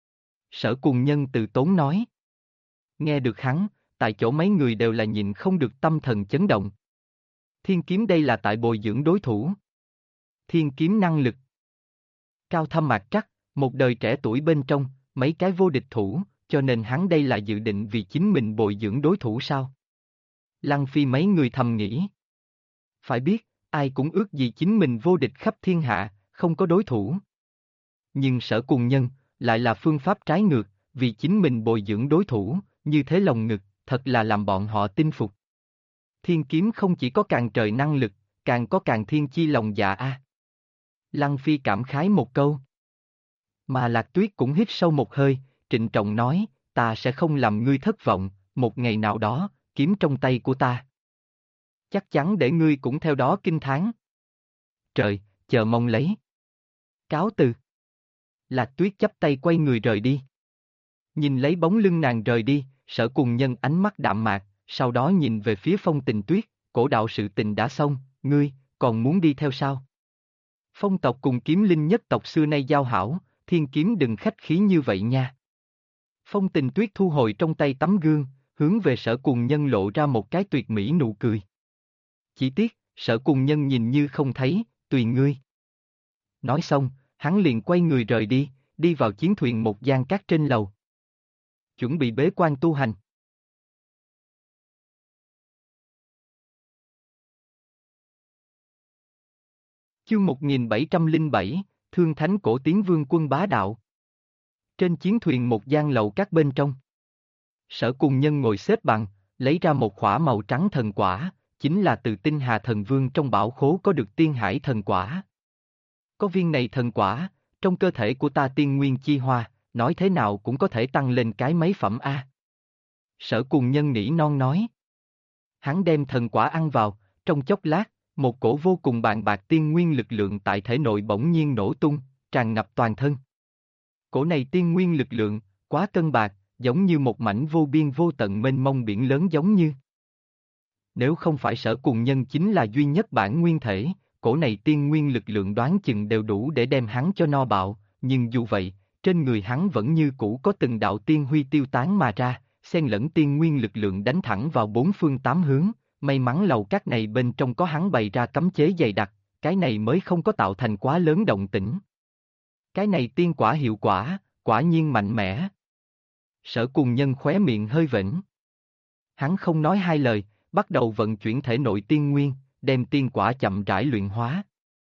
S1: Sở Cùng Nhân từ tốn nói. Nghe được hắn, tại chỗ mấy người đều là nhìn không được tâm thần chấn động. Thiên kiếm đây là tại bồi dưỡng đối thủ. Thiên kiếm năng lực. Cao thâm mạc trắc, một đời trẻ tuổi bên trong, mấy cái vô địch thủ, cho nên hắn đây là dự định vì chính mình bồi dưỡng đối thủ sao? Lăng Phi mấy người thầm nghĩ. Phải biết, ai cũng ước gì chính mình vô địch khắp thiên hạ, không có đối thủ. Nhưng Sở Cùng Nhân, lại là phương pháp trái ngược, vì chính mình bồi dưỡng đối thủ, như thế lòng ngực, thật là làm bọn họ tin phục. Thiên kiếm không chỉ có càng trời năng lực, càng có càng thiên chi lòng dạ a. Lăng Phi cảm khái một câu. Mà Lạc Tuyết cũng hít sâu một hơi, trịnh trọng nói, ta sẽ không làm ngươi thất vọng, một ngày nào đó, kiếm trong tay của ta. Chắc chắn để ngươi cũng theo đó kinh thán. Trời, chờ mong lấy. Cáo từ. Lạc Tuyết chắp tay quay người rời đi. Nhìn lấy bóng lưng nàng rời đi, Sở Cùng Nhân ánh mắt đạm mạc, sau đó nhìn về phía Phong Tình Tuyết, cổ đạo sự tình đã xong, ngươi, còn muốn đi theo sao? Phong tộc cùng Kiếm Linh nhất tộc xưa nay giao hảo, thiên kiếm đừng khách khí như vậy nha. Phong Tình Tuyết thu hồi trong tay tấm gương, hướng về Sở Cùng Nhân lộ ra một cái tuyệt mỹ nụ cười. Chỉ tiếc, Sở Cùng Nhân nhìn như không thấy, tùy ngươi. Nói xong, hắn liền quay người rời đi, đi vào chiến thuyền một gian cát trên lầu. Chuẩn bị bế quan tu hành. Chương 1707, Thương Thánh Cổ Tiến Vương quân bá đạo. Trên chiến thuyền một gian lầu các bên trong. Sở Cùng Nhân ngồi xếp bằng, lấy ra một khỏa màu trắng thần quả, chính là từ Tinh Hà Thần Vương trong bảo khố có được Tiên Hải Thần Quả. Có viên này thần quả, trong cơ thể của ta tiên nguyên chi hoa, nói thế nào cũng có thể tăng lên cái mấy phẩm A. Sở Cùng Nhân nỉ non nói. Hắn đem thần quả ăn vào, trong chốc lát, một cổ vô cùng bàng bạc tiên nguyên lực lượng tại thể nội bỗng nhiên nổ tung, tràn ngập toàn thân. Cổ này tiên nguyên lực lượng, quá cân bạc, giống như một mảnh vô biên vô tận mênh mông biển lớn giống như. Nếu không phải Sở Cùng Nhân chính là duy nhất bản nguyên thể, cổ này tiên nguyên lực lượng đoán chừng đều đủ để đem hắn cho no bạo, nhưng dù vậy, trên người hắn vẫn như cũ có từng đạo tiên huy tiêu tán mà ra, xen lẫn tiên nguyên lực lượng đánh thẳng vào bốn phương tám hướng, may mắn lầu các này bên trong có hắn bày ra cấm chế dày đặc, cái này mới không có tạo thành quá lớn động tĩnh. Cái này tiên quả hiệu quả, quả nhiên mạnh mẽ. Sở Cùng Nhân khóe miệng hơi vểnh. Hắn không nói hai lời, bắt đầu vận chuyển thể nội tiên nguyên, đem tiên quả chậm rãi luyện hóa.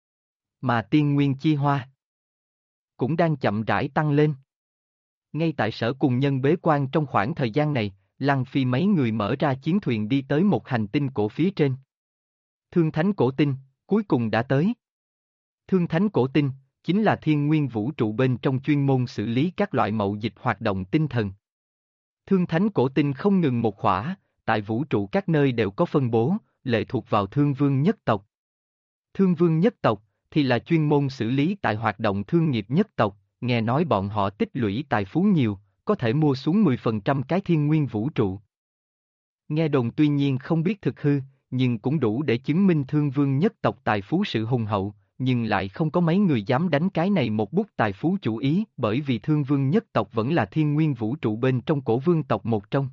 S1: Mà tiên nguyên chi hoa cũng đang chậm rãi tăng lên. Ngay tại Sở Cùng Nhân bế quan trong khoảng thời gian này, Lăng Phi mấy người mở ra chiến thuyền đi tới một hành tinh cổ phía trên. Thương Thánh Cổ Tinh, cuối cùng đã tới. Thương Thánh Cổ Tinh, chính là thiên nguyên vũ trụ bên trong chuyên môn xử lý các loại mậu dịch hoạt động tinh thần. Thương Thánh Cổ Tinh không ngừng một khỏa, tại vũ trụ các nơi đều có phân bố, lệ thuộc vào Thương Vương nhất tộc. Thương Vương nhất tộc, thì là chuyên môn xử lý tại hoạt động thương nghiệp nhất tộc, nghe nói bọn họ tích lũy tài phú nhiều, có thể mua xuống 10% cái thiên nguyên vũ trụ. Nghe đồn tuy nhiên không biết thực hư, nhưng cũng đủ để chứng minh Thương Vương nhất tộc tài phú sự hùng hậu, nhưng lại không có mấy người dám đánh cái này một bút tài phú chủ ý, bởi vì Thương Vương nhất tộc vẫn là thiên nguyên vũ trụ bên trong cổ vương tộc một trong.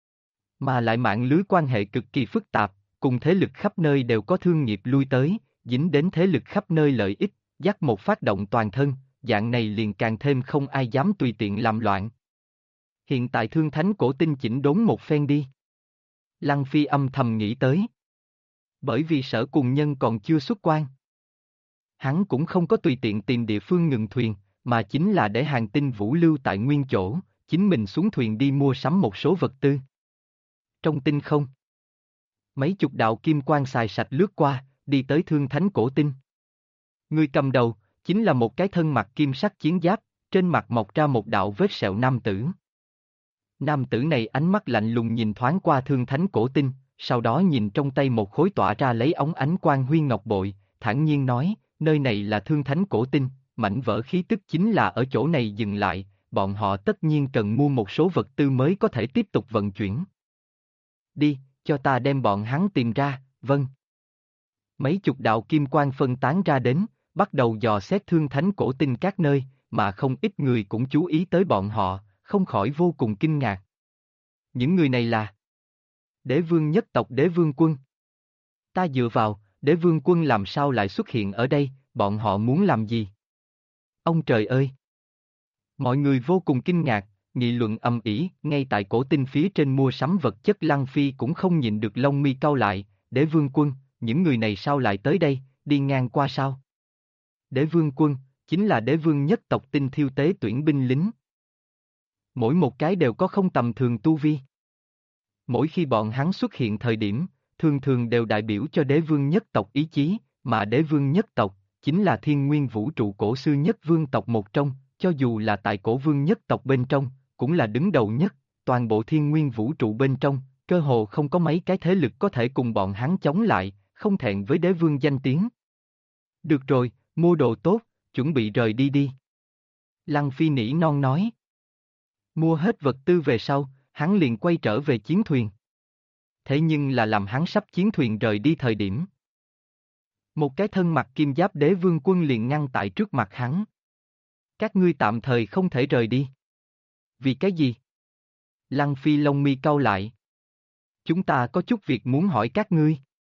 S1: Mà lại mạng lưới quan hệ cực kỳ phức tạp, cùng thế lực khắp nơi đều có thương nghiệp lui tới, dính đến thế lực khắp nơi lợi ích, dắt một phát động toàn thân, dạng này liền càng thêm không ai dám tùy tiện làm loạn. Hiện tại Thương Thánh Cổ Tinh chỉnh đốn một phen đi. Lăng Phi âm thầm nghĩ tới. Bởi vì Sở Cùng Nhân còn chưa xuất quan. Hắn cũng không có tùy tiện tìm địa phương ngừng thuyền, mà chính là để hàng tinh vũ lưu tại nguyên chỗ, chính mình xuống thuyền đi mua sắm một số vật tư. Trong tinh không, mấy chục đạo kim quang xài sạch lướt qua, đi tới Thương Thánh Cổ Tinh. Người cầm đầu, chính là một cái thân mặc kim sắc chiến giáp, trên mặt mọc ra một đạo vết sẹo nam tử. Nam tử này ánh mắt lạnh lùng nhìn thoáng qua Thương Thánh Cổ Tinh, sau đó nhìn trong tay một khối tỏa ra lấy ống ánh quang huy ngọc bội, thản nhiên nói, nơi này là Thương Thánh Cổ Tinh, mảnh vỡ khí tức chính là ở chỗ này dừng lại, bọn họ tất nhiên cần mua một số vật tư mới có thể tiếp tục vận chuyển. Đi, cho ta đem bọn hắn tìm ra, vâng. Mấy chục đạo kim quang phân tán ra đến, bắt đầu dò xét Thương Thánh Cổ Tinh các nơi, mà không ít người cũng chú ý tới bọn họ, không khỏi vô cùng kinh ngạc. Những người này là Đế Vương nhất tộc Đế Vương Quân. Ta dựa vào, Đế Vương Quân làm sao lại xuất hiện ở đây, bọn họ muốn làm gì? Ông trời ơi! Mọi người vô cùng kinh ngạc, nghị luận ầm ĩ, ngay tại cổ tinh phía trên mua sắm vật chất Lăng Phi cũng không nhịn được lông mi cau lại, Đế Vương Quân, những người này sao lại tới đây, đi ngang qua sao? Đế Vương Quân, chính là Đế Vương nhất tộc Tinh Thiêu tế tuyển binh lính. Mỗi một cái đều có không tầm thường tu vi. Mỗi khi bọn hắn xuất hiện thời điểm, thường thường đều đại biểu cho Đế Vương nhất tộc ý chí, mà Đế Vương nhất tộc, chính là thiên nguyên vũ trụ cổ xưa nhất vương tộc một trong, cho dù là tại cổ vương nhất tộc bên trong, cũng là đứng đầu nhất, toàn bộ thiên nguyên vũ trụ bên trong, cơ hồ không có mấy cái thế lực có thể cùng bọn hắn chống lại, không thẹn với Đế Vương danh tiếng. Được rồi, mua đồ tốt, chuẩn bị rời đi đi. Lăng Phi nỉ non nói. Mua hết vật tư về sau, hắn liền quay trở về chiến thuyền. Thế nhưng là làm hắn sắp chiến thuyền rời đi thời điểm. Một cái thân mặc kim giáp Đế Vương Quân liền ngăn tại trước mặt hắn. Các ngươi tạm thời không thể rời đi. Vì cái gì? Lăng Phi lông mi cau lại. Chúng ta có chút việc muốn hỏi các ngươi.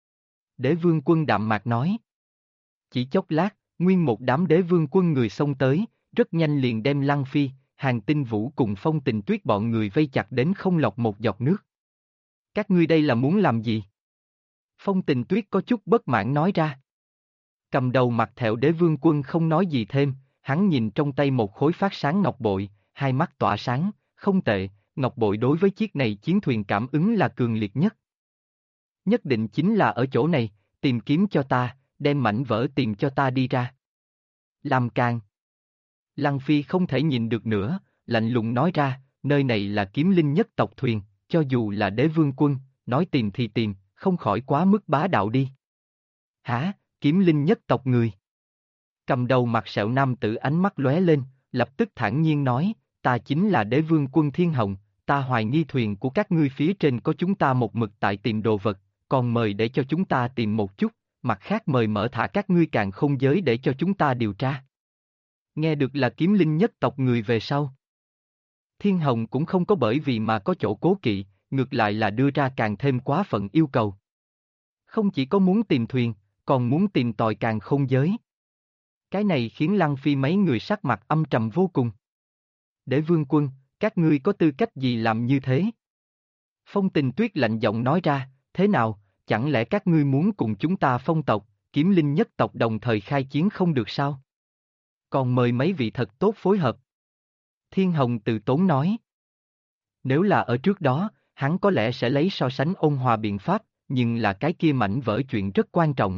S1: Đế Vương Quân đạm mạc nói. Chỉ chốc lát, nguyên một đám Đế Vương Quân người xông tới, rất nhanh liền đem Lăng Phi, Hàng Tinh Vũ cùng Phong Tình Tuyết bọn người vây chặt đến không lọt một giọt nước. Các ngươi đây là muốn làm gì? Phong Tình Tuyết có chút bất mãn nói ra. Cầm đầu mặt thẹo Đế Vương Quân không nói gì thêm, hắn nhìn trong tay một khối phát sáng ngọc bội, hai mắt tỏa sáng, không tệ, ngọc bội đối với chiếc này chiến thuyền cảm ứng là cường liệt nhất. Nhất định chính là ở chỗ này, tìm kiếm cho ta, đem mảnh vỡ tìm cho ta đi ra. Làm càng. Lăng Phi không thể nhìn được nữa, lạnh lùng nói ra, nơi này là Kiếm Linh nhất tộc thuyền, cho dù là Đế Vương Quân, nói tìm thì tìm, không khỏi quá mức bá đạo đi. Hả, Kiếm Linh nhất tộc người? Cầm đầu mặt sẹo nam tử ánh mắt lóe lên, lập tức thản nhiên nói, ta chính là Đế Vương Quân Thiên Hồng, ta hoài nghi thuyền của các ngươi phía trên có chúng ta một mực tại tìm đồ vật, còn mời để cho chúng ta tìm một chút, mặt khác mời mở thả các ngươi càng không giới để cho chúng ta điều tra. Nghe được là kiếm linh nhất tộc người về sau. Thiên Hồng cũng không có bởi vì mà có chỗ cố kỵ, ngược lại là đưa ra càng thêm quá phận yêu cầu. Không chỉ có muốn tìm thuyền, còn muốn tìm tòi càn khôn giới. Cái này khiến Lăng Phi mấy người sắc mặt âm trầm vô cùng. Đế vương quân, các ngươi có tư cách gì làm như thế? Phong Tình Tuyết lạnh giọng nói ra, thế nào, chẳng lẽ các ngươi muốn cùng chúng ta Phong tộc, kiếm linh nhất tộc đồng thời khai chiến không được sao? Còn mời mấy vị thật tốt phối hợp. Thiên Hồng từ tốn nói. Nếu là ở trước đó, hắn có lẽ sẽ lấy so sánh ôn hòa biện pháp, nhưng là cái kia mảnh vỡ chuyện rất quan trọng.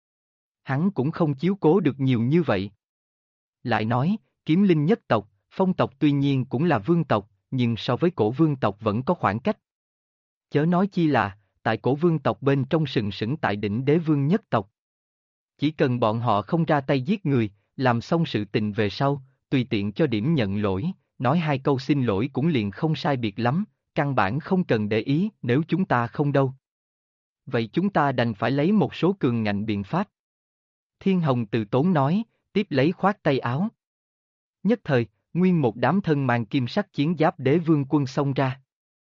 S1: Hắn cũng không chiếu cố được nhiều như vậy. Lại nói, kiếm linh nhất tộc, Phong tộc tuy nhiên cũng là vương tộc, nhưng so với cổ vương tộc vẫn có khoảng cách. Chớ nói chi là, tại cổ vương tộc bên trong sừng sững tại đỉnh đế vương nhất tộc. Chỉ cần bọn họ không ra tay giết người, làm xong sự tình về sau, tùy tiện cho điểm nhận lỗi, nói hai câu xin lỗi cũng liền không sai biệt lắm, căn bản không cần để ý nếu chúng ta không đâu. Vậy chúng ta đành phải lấy một số cường ngạnh biện pháp. Thiên Hồng từ tốn nói, tiếp lấy khoát tay áo. Nhất thời, nguyên một đám thân mang kim sắc chiến giáp đế vương quân xông ra.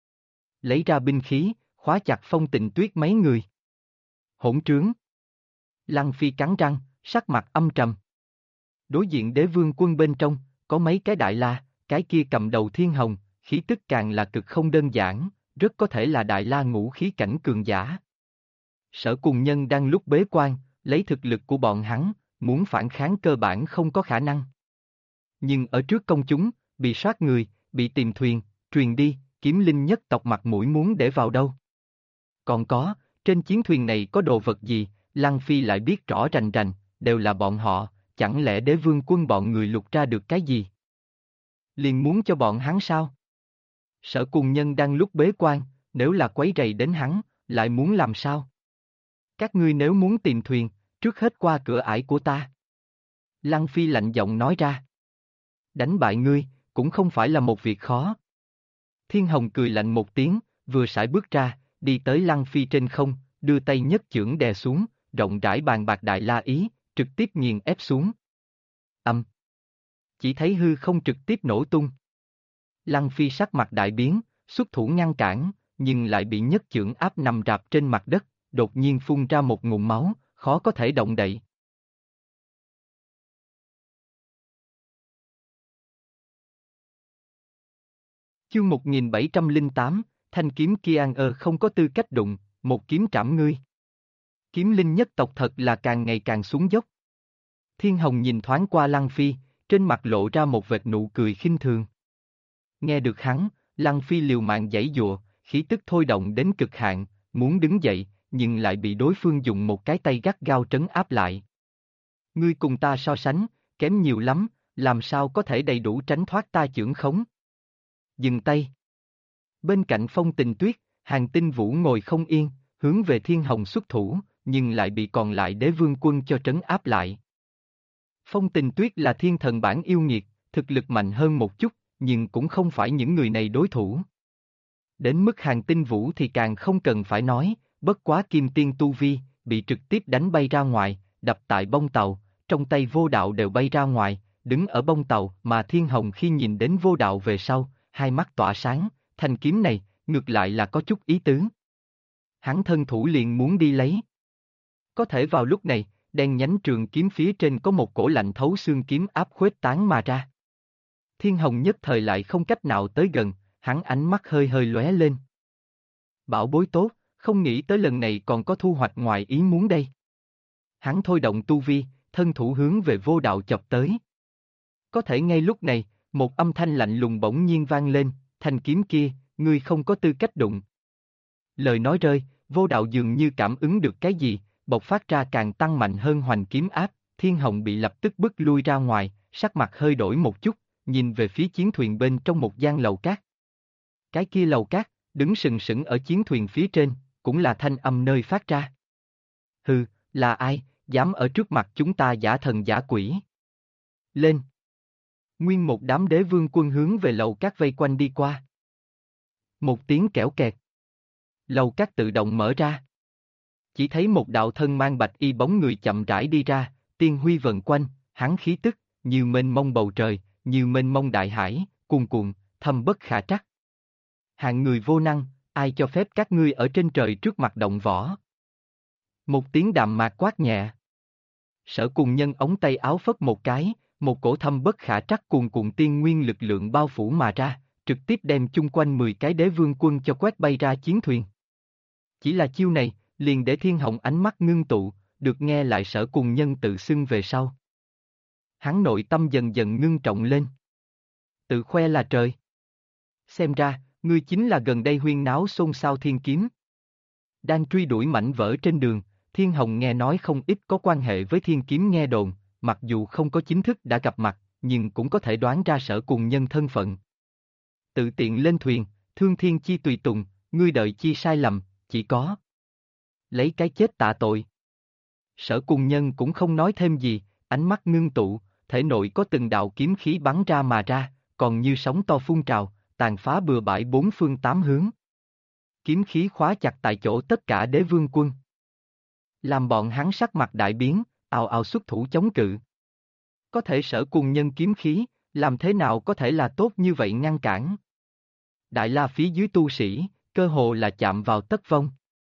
S1: Lấy ra binh khí, khóa chặt Phong Tình Tuyết mấy người. Hỗn trướng. Lăng Phi cắn răng, sắc mặt âm trầm. Đối diện đế vương quân bên trong, có mấy cái đại la, cái kia cầm đầu Thiên Hồng, khí tức càng là cực không đơn giản, rất có thể là đại la ngũ khí cảnh cường giả. Sở Cùng Nhân đang lúc bế quan, lấy thực lực của bọn hắn, muốn phản kháng cơ bản không có khả năng. Nhưng ở trước công chúng, bị soát người, bị tìm thuyền, truyền đi, kiếm linh nhất tộc mặt mũi muốn để vào đâu. Còn có, trên chiến thuyền này có đồ vật gì, Lăng Phi lại biết rõ rành rành, đều là bọn họ, chẳng lẽ đế vương quân bọn người lục ra được cái gì? Liền muốn cho bọn hắn sao? Sở Cùng Nhân đang lúc bế quan, nếu là quấy rầy đến hắn, lại muốn làm sao? Các ngươi nếu muốn tìm thuyền, trước hết qua cửa ải của ta. Lăng Phi lạnh giọng nói ra. Đánh bại ngươi, cũng không phải là một việc khó. Thiên Hồng cười lạnh một tiếng, vừa sải bước ra, đi tới Lăng Phi trên không, đưa tay nhất chưởng đè xuống, rộng rãi bàn bạc đại la ý, trực tiếp nghiền ép xuống. Âm. Chỉ thấy hư không trực tiếp nổ tung. Lăng Phi sắc mặt đại biến, xuất thủ ngăn cản, nhưng lại bị nhất chưởng áp nằm rạp trên mặt đất, đột nhiên phun ra một ngụm máu, khó có thể động đậy. Chương 1708, thanh kiếm kia không có tư cách đụng, một kiếm trảm ngươi. Kiếm linh nhất tộc thật là càng ngày càng xuống dốc. Thiên Hồng nhìn thoáng qua Lăng Phi, trên mặt lộ ra một vệt nụ cười khinh thường. Nghe được hắn, Lăng Phi liều mạng giãy giụa, khí tức thôi động đến cực hạn, muốn đứng dậy, nhưng lại bị đối phương dùng một cái tay gắt gao trấn áp lại. Ngươi cùng ta so sánh, kém nhiều lắm, làm sao có thể đầy đủ tránh thoát ta chưởng khống. Dừng tay. Bên cạnh Phong Tình Tuyết, Hàn Tinh Vũ ngồi không yên, hướng về Thiên Hồng xuất thủ, nhưng lại bị còn lại đế vương quân cho trấn áp lại. Phong Tình Tuyết là thiên thần bản yêu nghiệt, thực lực mạnh hơn một chút, nhưng cũng không phải những người này đối thủ. Đến mức Hàn Tinh Vũ thì càng không cần phải nói, bất quá kim tiên tu vi, bị trực tiếp đánh bay ra ngoài, đập tại bông tàu, trong tay vô đạo đều bay ra ngoài, đứng ở bông tàu mà Thiên Hồng khi nhìn đến vô đạo về sau, hai mắt tỏa sáng, thanh kiếm này, ngược lại là có chút ý tứ. Hắn thân thủ liền muốn đi lấy. Có thể vào lúc này, đen nhánh trường kiếm phía trên có một cổ lạnh thấu xương kiếm áp khuếch tán mà ra. Thiên Hồng nhất thời lại không cách nào tới gần, hắn ánh mắt hơi hơi lóe lên. Bảo bối tốt, không nghĩ tới lần này còn có thu hoạch ngoài ý muốn đây. Hắn thôi động tu vi, thân thủ hướng về vô đạo chọc tới. Có thể ngay lúc này, một âm thanh lạnh lùng bỗng nhiên vang lên, thanh kiếm kia, ngươi không có tư cách đụng. Lời nói rơi, vô đạo dường như cảm ứng được cái gì, bộc phát ra càng tăng mạnh hơn hoành kiếm áp, Thiên Hồng bị lập tức bức lui ra ngoài, sắc mặt hơi đổi một chút, nhìn về phía chiến thuyền bên trong một gian lầu cát. Cái kia lầu cát, đứng sừng sững ở chiến thuyền phía trên, cũng là thanh âm nơi phát ra. Hừ, là ai, dám ở trước mặt chúng ta giả thần giả quỷ. Lên. Nguyên một đám đế vương quân hướng về lầu cát vây quanh đi qua. Một tiếng kẽo kẹt. Lầu cát tự động mở ra. Chỉ thấy một đạo thân mang bạch y bóng người chậm rãi đi ra, tiên huy vần quanh, hắn khí tức, như mênh mông bầu trời, như mênh mông đại hải, cuồn cuộn, thâm bất khả trắc. Hạng người vô năng, ai cho phép các ngươi ở trên trời trước mặt động võ? Một tiếng đạm mạc quát nhẹ. Sở Cùng Nhân ống tay áo phất một cái, một cổ thâm bất khả trắc cuồn cuộn tiên nguyên lực lượng bao phủ mà ra, trực tiếp đem chung quanh 10 cái đế vương quân cho quét bay ra chiến thuyền. Chỉ là chiêu này, liền để Thiên Hồng ánh mắt ngưng tụ, được nghe lại Sở Cùng Nhân tự xưng về sau. Hắn nội tâm dần dần ngưng trọng lên. Tự khoe là trời. Xem ra, ngươi chính là gần đây huyên náo xôn xao thiên kiếm. Đang truy đuổi mảnh vỡ trên đường, Thiên Hồng nghe nói không ít có quan hệ với thiên kiếm nghe đồn, mặc dù không có chính thức đã gặp mặt, nhưng cũng có thể đoán ra Sở Cùng Nhân thân phận. Tự tiện lên thuyền, thương thiên chi tùy tùng, ngươi đợi chi sai lầm, chỉ có lấy cái chết tạ tội. Sở Cùng Nhân cũng không nói thêm gì, ánh mắt ngưng tụ, thể nội có từng đạo kiếm khí bắn ra mà ra, còn như sóng to phun trào, tàn phá bừa bãi bốn phương tám hướng. Kiếm khí khóa chặt tại chỗ tất cả đế vương quân. Làm bọn hắn sắc mặt đại biến, ào ào xuất thủ chống cự. Có thể Sở Cùng Nhân kiếm khí, làm thế nào có thể là tốt như vậy ngăn cản? Đại La phía dưới tu sĩ, cơ hồ là chạm vào tất vong.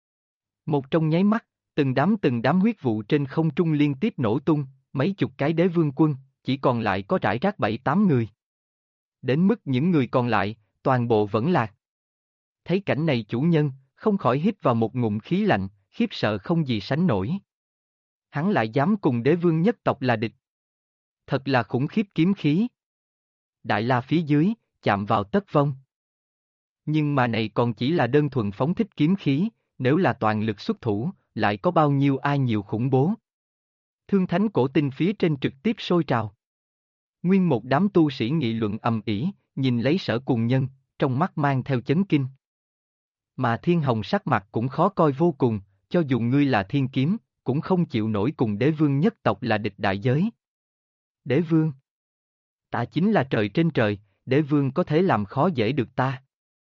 S1: Một trong nháy mắt, từng đám huyết vụ trên không trung liên tiếp nổ tung, mấy chục cái đế vương quân, chỉ còn lại có rải rác 7-8 người. Đến mức những người còn lại, toàn bộ vẫn lạc. Thấy cảnh này chủ nhân, không khỏi hít vào một ngụm khí lạnh, khiếp sợ không gì sánh nổi. Hắn lại dám cùng đế vương nhất tộc là địch. Thật là khủng khiếp kiếm khí. Đại La phía dưới, chạm vào tất vong. Nhưng mà này còn chỉ là đơn thuần phóng thích kiếm khí, nếu là toàn lực xuất thủ, lại có bao nhiêu ai nhiều khủng bố. Thương thánh cổ tinh phía trên trực tiếp sôi trào. Nguyên một đám tu sĩ nghị luận ầm ĩ, nhìn lấy Sở Cùng Nhân, trong mắt mang theo chấn kinh. Mà Thiên Hồng sắc mặt cũng khó coi vô cùng, cho dù ngươi là thiên kiếm, cũng không chịu nổi cùng đế vương nhất tộc là địch đại giới. Đế vương? Ta chính là trời trên trời, đế vương có thể làm khó dễ được ta.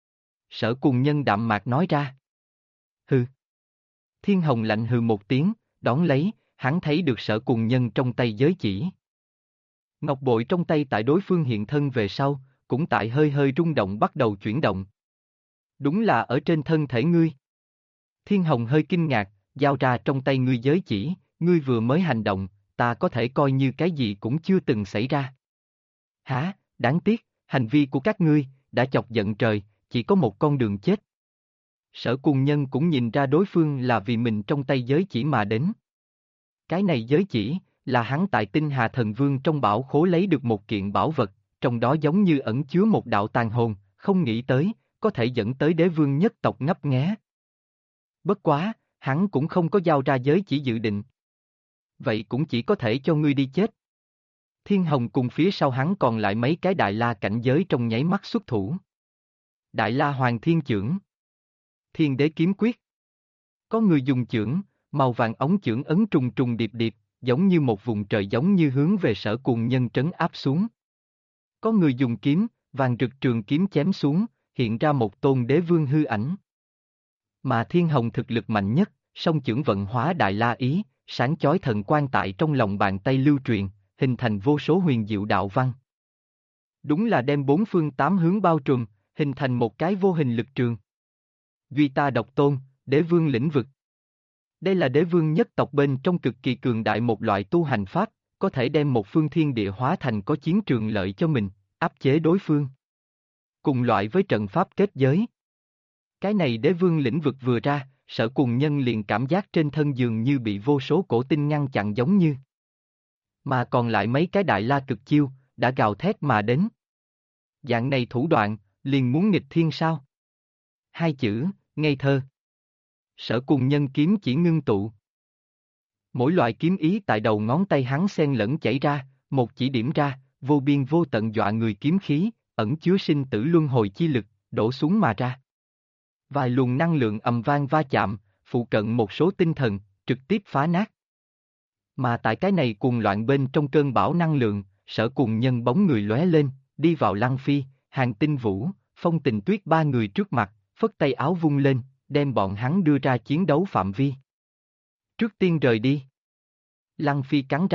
S1: Sở Cùng Nhân đạm mạc nói ra. Hừ. Thiên Hồng lạnh hừ một tiếng, đón lấy, hắn thấy được Sở Cùng Nhân trong tay giới chỉ. Ngọc bội trong tay tại đối phương hiện thân về sau, cũng tại hơi hơi rung động bắt đầu chuyển động. Đúng là ở trên thân thể ngươi. Thiên Hồng hơi kinh ngạc, giao ra trong tay ngươi giới chỉ, ngươi vừa mới hành động, ta có thể coi như cái gì cũng chưa từng xảy ra. Hả, đáng tiếc, hành vi của các ngươi, đã chọc giận trời, chỉ có một con đường chết. Sở Cùng Nhân cũng nhìn ra đối phương là vì mình trong tay giới chỉ mà đến. Cái này giới chỉ, là hắn tại Tinh Hà Thần Vương trong bảo khố lấy được một kiện bảo vật, trong đó giống như ẩn chứa một đạo tàn hồn, không nghĩ tới, có thể dẫn tới đế vương nhất tộc ngấp nghé. Bất quá, hắn cũng không có giao ra giới chỉ dự định. Vậy cũng chỉ có thể cho ngươi đi chết. Thiên Hồng cùng phía sau hắn còn lại mấy cái Đại La cảnh giới trong nháy mắt xuất thủ. Đại La Hoàng Thiên Chưởng, Thiên Đế Kiếm Quyết. Có người dùng chưởng, màu vàng ống chưởng ấn trùng trùng điệp điệp, giống như một vùng trời giống như hướng về Sở Cùng Nhân trấn áp xuống. Có người dùng kiếm, vàng rực trường kiếm chém xuống, hiện ra một tôn đế vương hư ảnh. Mà Thiên Hồng thực lực mạnh nhất, song chưởng vận hóa Đại La Ý, sáng chói thần quang tại trong lòng bàn tay lưu truyền, hình thành vô số huyền diệu đạo văn. Đúng là đem bốn phương tám hướng bao trùm, hình thành một cái vô hình lực trường. Duy ta độc tôn, đế vương lĩnh vực. Đây là đế vương nhất tộc bên trong cực kỳ cường đại một loại tu hành pháp, có thể đem một phương thiên địa hóa thành có chiến trường lợi cho mình, áp chế đối phương. Cùng loại với trận pháp kết giới. Cái này đế vương lĩnh vực vừa ra, Sở Cùng Nhân liền cảm giác trên thân dường như bị vô số cổ tinh ngăn chặn giống như. Mà còn lại mấy cái Đại La cực chiêu, đã gào thét mà đến. Dạng này thủ đoạn, liền muốn nghịch thiên sao? Hai chữ, ngây thơ. Sở Cùng Nhân kiếm chỉ ngưng tụ. Mỗi loại kiếm ý tại đầu ngón tay hắn xen lẫn chảy ra, một chỉ điểm ra, vô biên vô tận dọa người kiếm khí, ẩn chứa sinh tử luân hồi chi lực, đổ xuống mà ra. Vài luồng năng lượng ầm vang va chạm, phụ cận một số tinh thần, trực tiếp phá nát. Mà tại cái này cuồng loạn bên trong cơn bão năng lượng, Sở Cùng Nhân bóng người lóe lên, đi vào Lăng Phi, Hàng Tinh Vũ, Phong Tình Tuyết ba người trước mặt, phất tay áo vung lên, đem bọn hắn đưa ra chiến đấu phạm vi. Trước tiên rời đi. Lăng Phi cắn răng,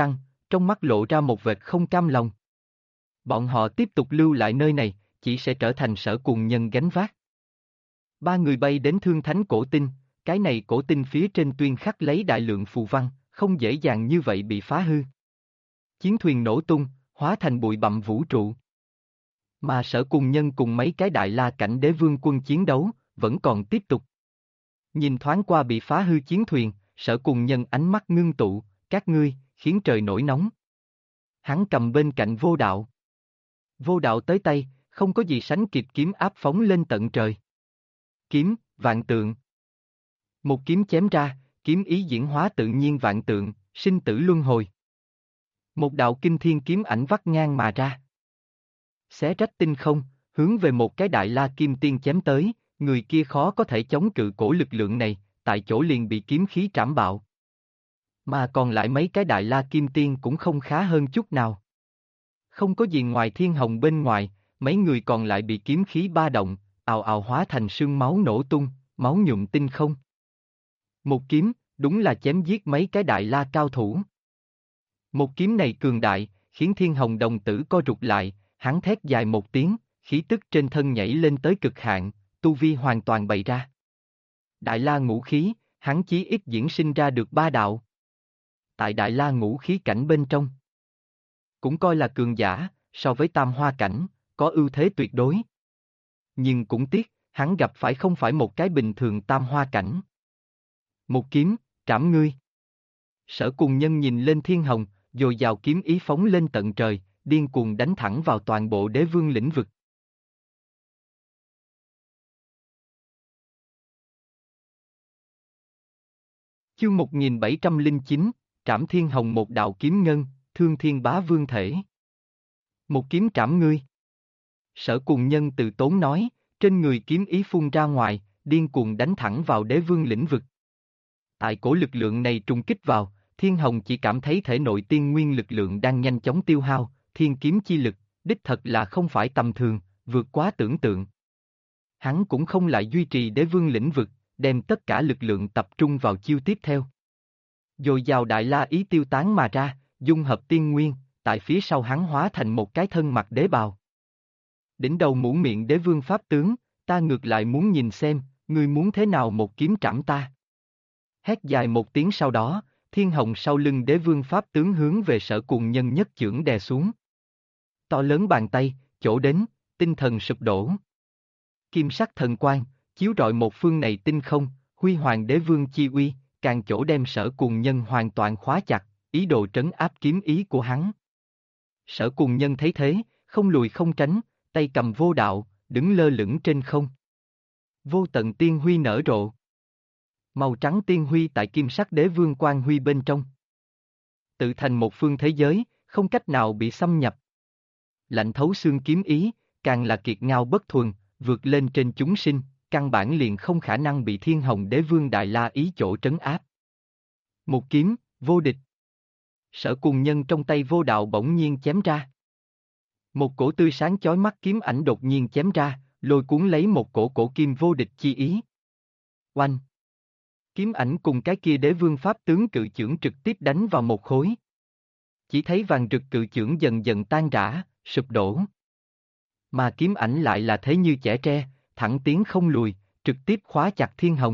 S1: trong mắt lộ ra một vệt không cam lòng. Bọn họ tiếp tục lưu lại nơi này, chỉ sẽ trở thành Sở Cùng Nhân gánh vác. Ba người bay đến Thương Thánh cổ tinh, cái này cổ tinh phía trên tuyên khắc lấy đại lượng phù văn, không dễ dàng như vậy bị phá hư. Chiến thuyền nổ tung, hóa thành bụi bặm vũ trụ. Mà Sở Cùng Nhân cùng mấy cái Đại La cảnh đế vương quân chiến đấu, vẫn còn tiếp tục. Nhìn thoáng qua bị phá hư chiến thuyền, Sở Cùng Nhân ánh mắt ngưng tụ, các ngươi, khiến trời nổi nóng. Hắn cầm bên cạnh vô đạo. Vô đạo tới tay, không có gì sánh kịp kiếm áp phóng lên tận trời. Kiếm, vạn tượng. Một kiếm chém ra, kiếm ý diễn hóa tự nhiên vạn tượng, sinh tử luân hồi. Một đạo kinh thiên kiếm ảnh vắt ngang mà ra. Xé rách tinh không, hướng về một cái Đại La Kim Tiên chém tới, người kia khó có thể chống cự cổ lực lượng này, tại chỗ liền bị kiếm khí trảm bạo. Mà còn lại mấy cái Đại La Kim Tiên cũng không khá hơn chút nào. Không có gì ngoài Thiên Hồng bên ngoài, mấy người còn lại bị kiếm khí ba động, ào ào hóa thành sương máu nổ tung, máu nhuộm tinh không. Một kiếm, đúng là chém giết mấy cái Đại La cao thủ. Một kiếm này cường đại, khiến Thiên Hồng đồng tử co rụt lại, hắn thét dài một tiếng, khí tức trên thân nhảy lên tới cực hạn, tu vi hoàn toàn bày ra. Đại La ngũ khí, hắn chí ít diễn sinh ra được ba đạo. Tại Đại La ngũ khí cảnh bên trong, cũng coi là cường giả, so với Tam Hoa cảnh, có ưu thế tuyệt đối. Nhưng cũng tiếc, hắn gặp phải không phải một cái bình thường Tam Hoa cảnh. Một kiếm, trảm ngươi. Sở Cùng Nhân nhìn lên Thiên Hồng, dồi dào kiếm ý phóng lên tận trời, điên cuồng đánh thẳng vào toàn bộ đế vương lĩnh vực. Chương 1709, Trảm Thiên Hồng một đạo kiếm ngân, thương thiên bá vương thể. Một kiếm trảm ngươi. Sở Cùng Nhân từ tốn nói, trên người kiếm ý phun ra ngoài, điên cuồng đánh thẳng vào đế vương lĩnh vực. Tại cổ lực lượng này trùng kích vào, Thiên Hồng chỉ cảm thấy thể nội tiên nguyên lực lượng đang nhanh chóng tiêu hao, thiên kiếm chi lực, đích thật là không phải tầm thường, vượt quá tưởng tượng. Hắn cũng không lại duy trì đế vương lĩnh vực, đem tất cả lực lượng tập trung vào chiêu tiếp theo. Dồi dào Đại La ý tiêu tán mà ra, dung hợp tiên nguyên, tại phía sau hắn hóa thành một cái thân mặc đế bào. Đỉnh đầu mũ miệng đế vương pháp tướng, ta ngược lại muốn nhìn xem, ngươi muốn thế nào một kiếm trảm ta. Hét dài một tiếng sau đó, Thiên Hồng sau lưng đế vương pháp tướng hướng về Sở Cùng Nhân nhất chưởng đè xuống. To lớn bàn tay, chỗ đến, tinh thần sụp đổ. Kim sắc thần quang, chiếu rọi một phương này tinh không, huy hoàng đế vương chi uy, càng chỗ đem Sở Cùng Nhân hoàn toàn khóa chặt, ý đồ trấn áp kiếm ý của hắn. Sở Cùng Nhân thấy thế, không lùi không tránh, tay cầm vô đạo, đứng lơ lửng trên không. Vô tận tiên huy nở rộ. Màu trắng tiên huy tại kim sắc đế vương quang huy bên trong. Tự thành một phương thế giới, không cách nào bị xâm nhập. Lạnh thấu xương kiếm ý, càng là kiệt ngao bất thuần, vượt lên trên chúng sinh, căn bản liền không khả năng bị Thiên Hồng đế vương Đại La ý chỗ trấn áp. Một kiếm, vô địch. Sở Cùng Nhân trong tay vô đạo bỗng nhiên chém ra. Một cổ tươi sáng chói mắt kiếm ảnh đột nhiên chém ra, lôi cuốn lấy một cổ kim vô địch chi ý. Oanh! Kiếm ảnh cùng cái kia đế vương pháp tướng cự chưởng trực tiếp đánh vào một khối. Chỉ thấy vàng rực cự chưởng dần dần tan rã, sụp đổ. Mà kiếm ảnh lại là thế như chẻ tre, thẳng tiến không lùi, trực tiếp khóa chặt Thiên Hồng.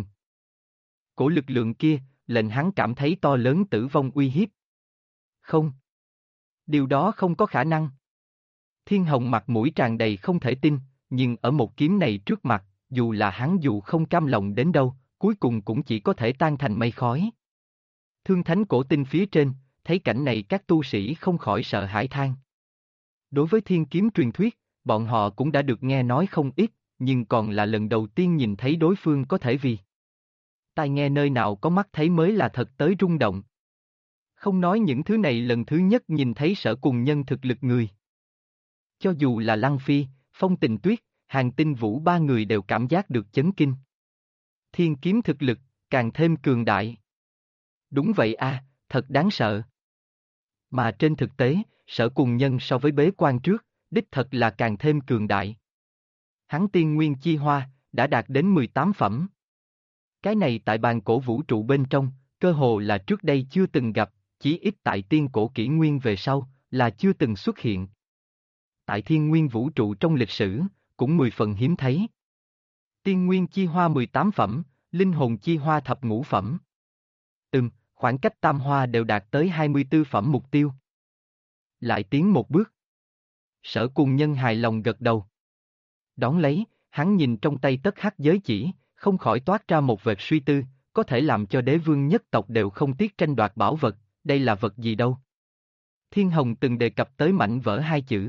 S1: Cổ lực lượng kia, lệnh hắn cảm thấy to lớn tử vong uy hiếp. Không. Điều đó không có khả năng. Thiên Hồng mặt mũi tràn đầy không thể tin, nhưng ở một kiếm này trước mặt, dù là hắn dù không cam lòng đến đâu, cuối cùng cũng chỉ có thể tan thành mây khói. Thương Thánh cổ tinh phía trên, thấy cảnh này các tu sĩ không khỏi sợ hãi than. Đối với thiên kiếm truyền thuyết, bọn họ cũng đã được nghe nói không ít, nhưng còn là lần đầu tiên nhìn thấy đối phương có thể vì. Tai nghe nơi nào có mắt thấy mới là thật tới rung động. Không nói những thứ này lần thứ nhất nhìn thấy Sở Cùng Nhân thực lực người. Cho dù là Lăng Phi, Phong Tình Tuyết, Hàn Tinh Vũ ba người đều cảm giác được chấn kinh. Thiên kiếm thực lực, càng thêm cường đại. Đúng vậy a, thật đáng sợ. Mà trên thực tế, Sở Cùng Nhân so với bế quan trước, đích thật là càng thêm cường đại. Hắn tiên nguyên chi hoa, đã đạt đến 18 phẩm. Cái này tại bàn cổ vũ trụ bên trong, cơ hồ là trước đây chưa từng gặp, chí ít tại tiên cổ kỷ nguyên về sau, là chưa từng xuất hiện. Tại thiên nguyên vũ trụ trong lịch sử, cũng 10 phần hiếm thấy. Tiên nguyên chi hoa 18 phẩm, linh hồn chi hoa thập ngũ phẩm. Khoảng cách tam hoa đều đạt tới 24 phẩm mục tiêu. Lại tiến một bước. Sở Cùng Nhân hài lòng gật đầu. Đón lấy, hắn nhìn trong tay tất hắc giới chỉ, không khỏi toát ra một vệt suy tư, có thể làm cho đế vương nhất tộc đều không tiếc tranh đoạt bảo vật, đây là vật gì đâu. Thiên Hồng từng đề cập tới mảnh vỡ hai chữ.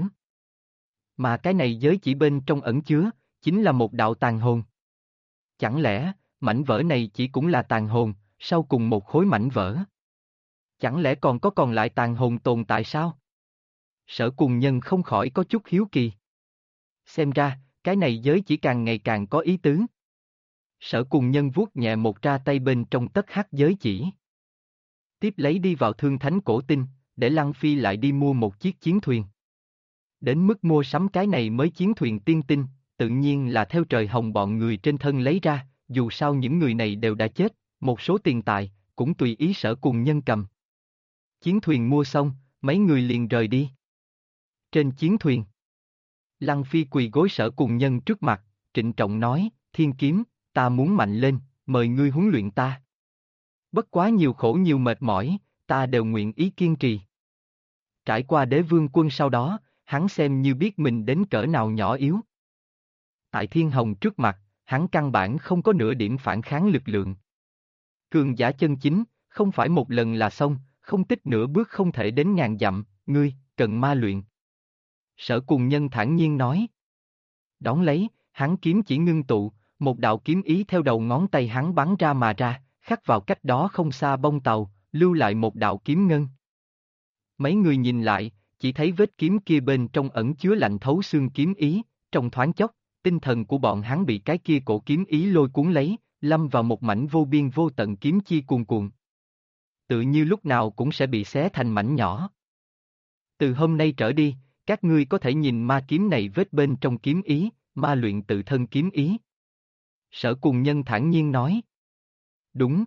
S1: Mà cái này giới chỉ bên trong ẩn chứa, chính là một đạo tàn hồn. Chẳng lẽ, mảnh vỡ này chỉ cũng là tàn hồn, sau cùng một khối mảnh vỡ? Chẳng lẽ còn lại tàn hồn tồn tại sao? Sở Cùng Nhân không khỏi có chút hiếu kỳ. Xem ra, cái này giới chỉ càng ngày càng có ý tứ. Sở Cùng Nhân vuốt nhẹ một ra tay bên trong tất hắc giới chỉ. Tiếp lấy đi vào Thương Thánh Cổ Tinh, để Lăng Phi lại đi mua một chiếc chiến thuyền. Đến mức mua sắm cái này mới chiến thuyền tiên tinh, tự nhiên là theo trời hồng bọn người trên thân lấy ra, dù sao những người này đều đã chết, một số tiền tài, cũng tùy ý Sở Cùng Nhân cầm. Chiến thuyền mua xong, mấy người liền rời đi. Trên chiến thuyền, Lăng Phi quỳ gối Sở Cùng Nhân trước mặt, trịnh trọng nói, Thiên Kiếm, ta muốn mạnh lên, mời ngươi huấn luyện ta. Bất quá nhiều khổ nhiều mệt mỏi, ta đều nguyện ý kiên trì. Trải qua đế vương quân sau đó, hắn xem như biết mình đến cỡ nào nhỏ yếu. Tại Thiên Hồng trước mặt, hắn căn bản không có nửa điểm phản kháng lực lượng. Cường giả chân chính, không phải một lần là xong, không tích nửa bước không thể đến ngàn dặm, ngươi, cần ma luyện. Sở Cùng Nhân thản nhiên nói. Đón lấy, hắn kiếm chỉ ngưng tụ, một đạo kiếm ý theo đầu ngón tay hắn bắn ra mà ra, khắc vào cách đó không xa bông tàu, lưu lại một đạo kiếm ngân. Mấy người nhìn lại, chỉ thấy vết kiếm kia bên trong ẩn chứa lạnh thấu xương kiếm ý, trong thoáng chốc, tinh thần của bọn hắn bị cái kia cổ kiếm ý lôi cuốn lấy, lâm vào một mảnh vô biên vô tận kiếm chi cuồn cuộn. Tự như lúc nào cũng sẽ bị xé thành mảnh nhỏ. Từ hôm nay trở đi, các ngươi có thể nhìn ma kiếm này vết bên trong kiếm ý, ma luyện tự thân kiếm ý. Sở Cùng Nhân thản nhiên nói. Đúng.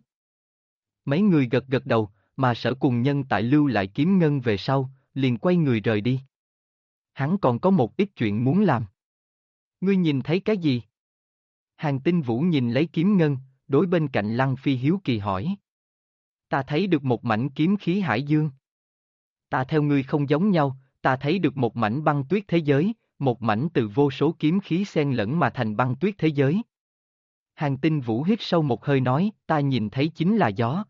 S1: Mấy người gật gật đầu, mà Sở Cùng Nhân tại lưu lại kiếm ngân về sau, liền quay người rời đi. Hắn còn có một ít chuyện muốn làm. Ngươi nhìn thấy cái gì? Hàn Tinh Vũ nhìn lấy kiếm ngân, đối bên cạnh Lăng Phi hiếu kỳ hỏi. Ta thấy được một mảnh kiếm khí hải dương. Ta theo ngươi không giống nhau, ta thấy được một mảnh băng tuyết thế giới, một mảnh từ vô số kiếm khí xen lẫn mà thành băng tuyết thế giới. Hàn Tinh Vũ hít sâu một hơi nói, ta nhìn thấy chính là gió.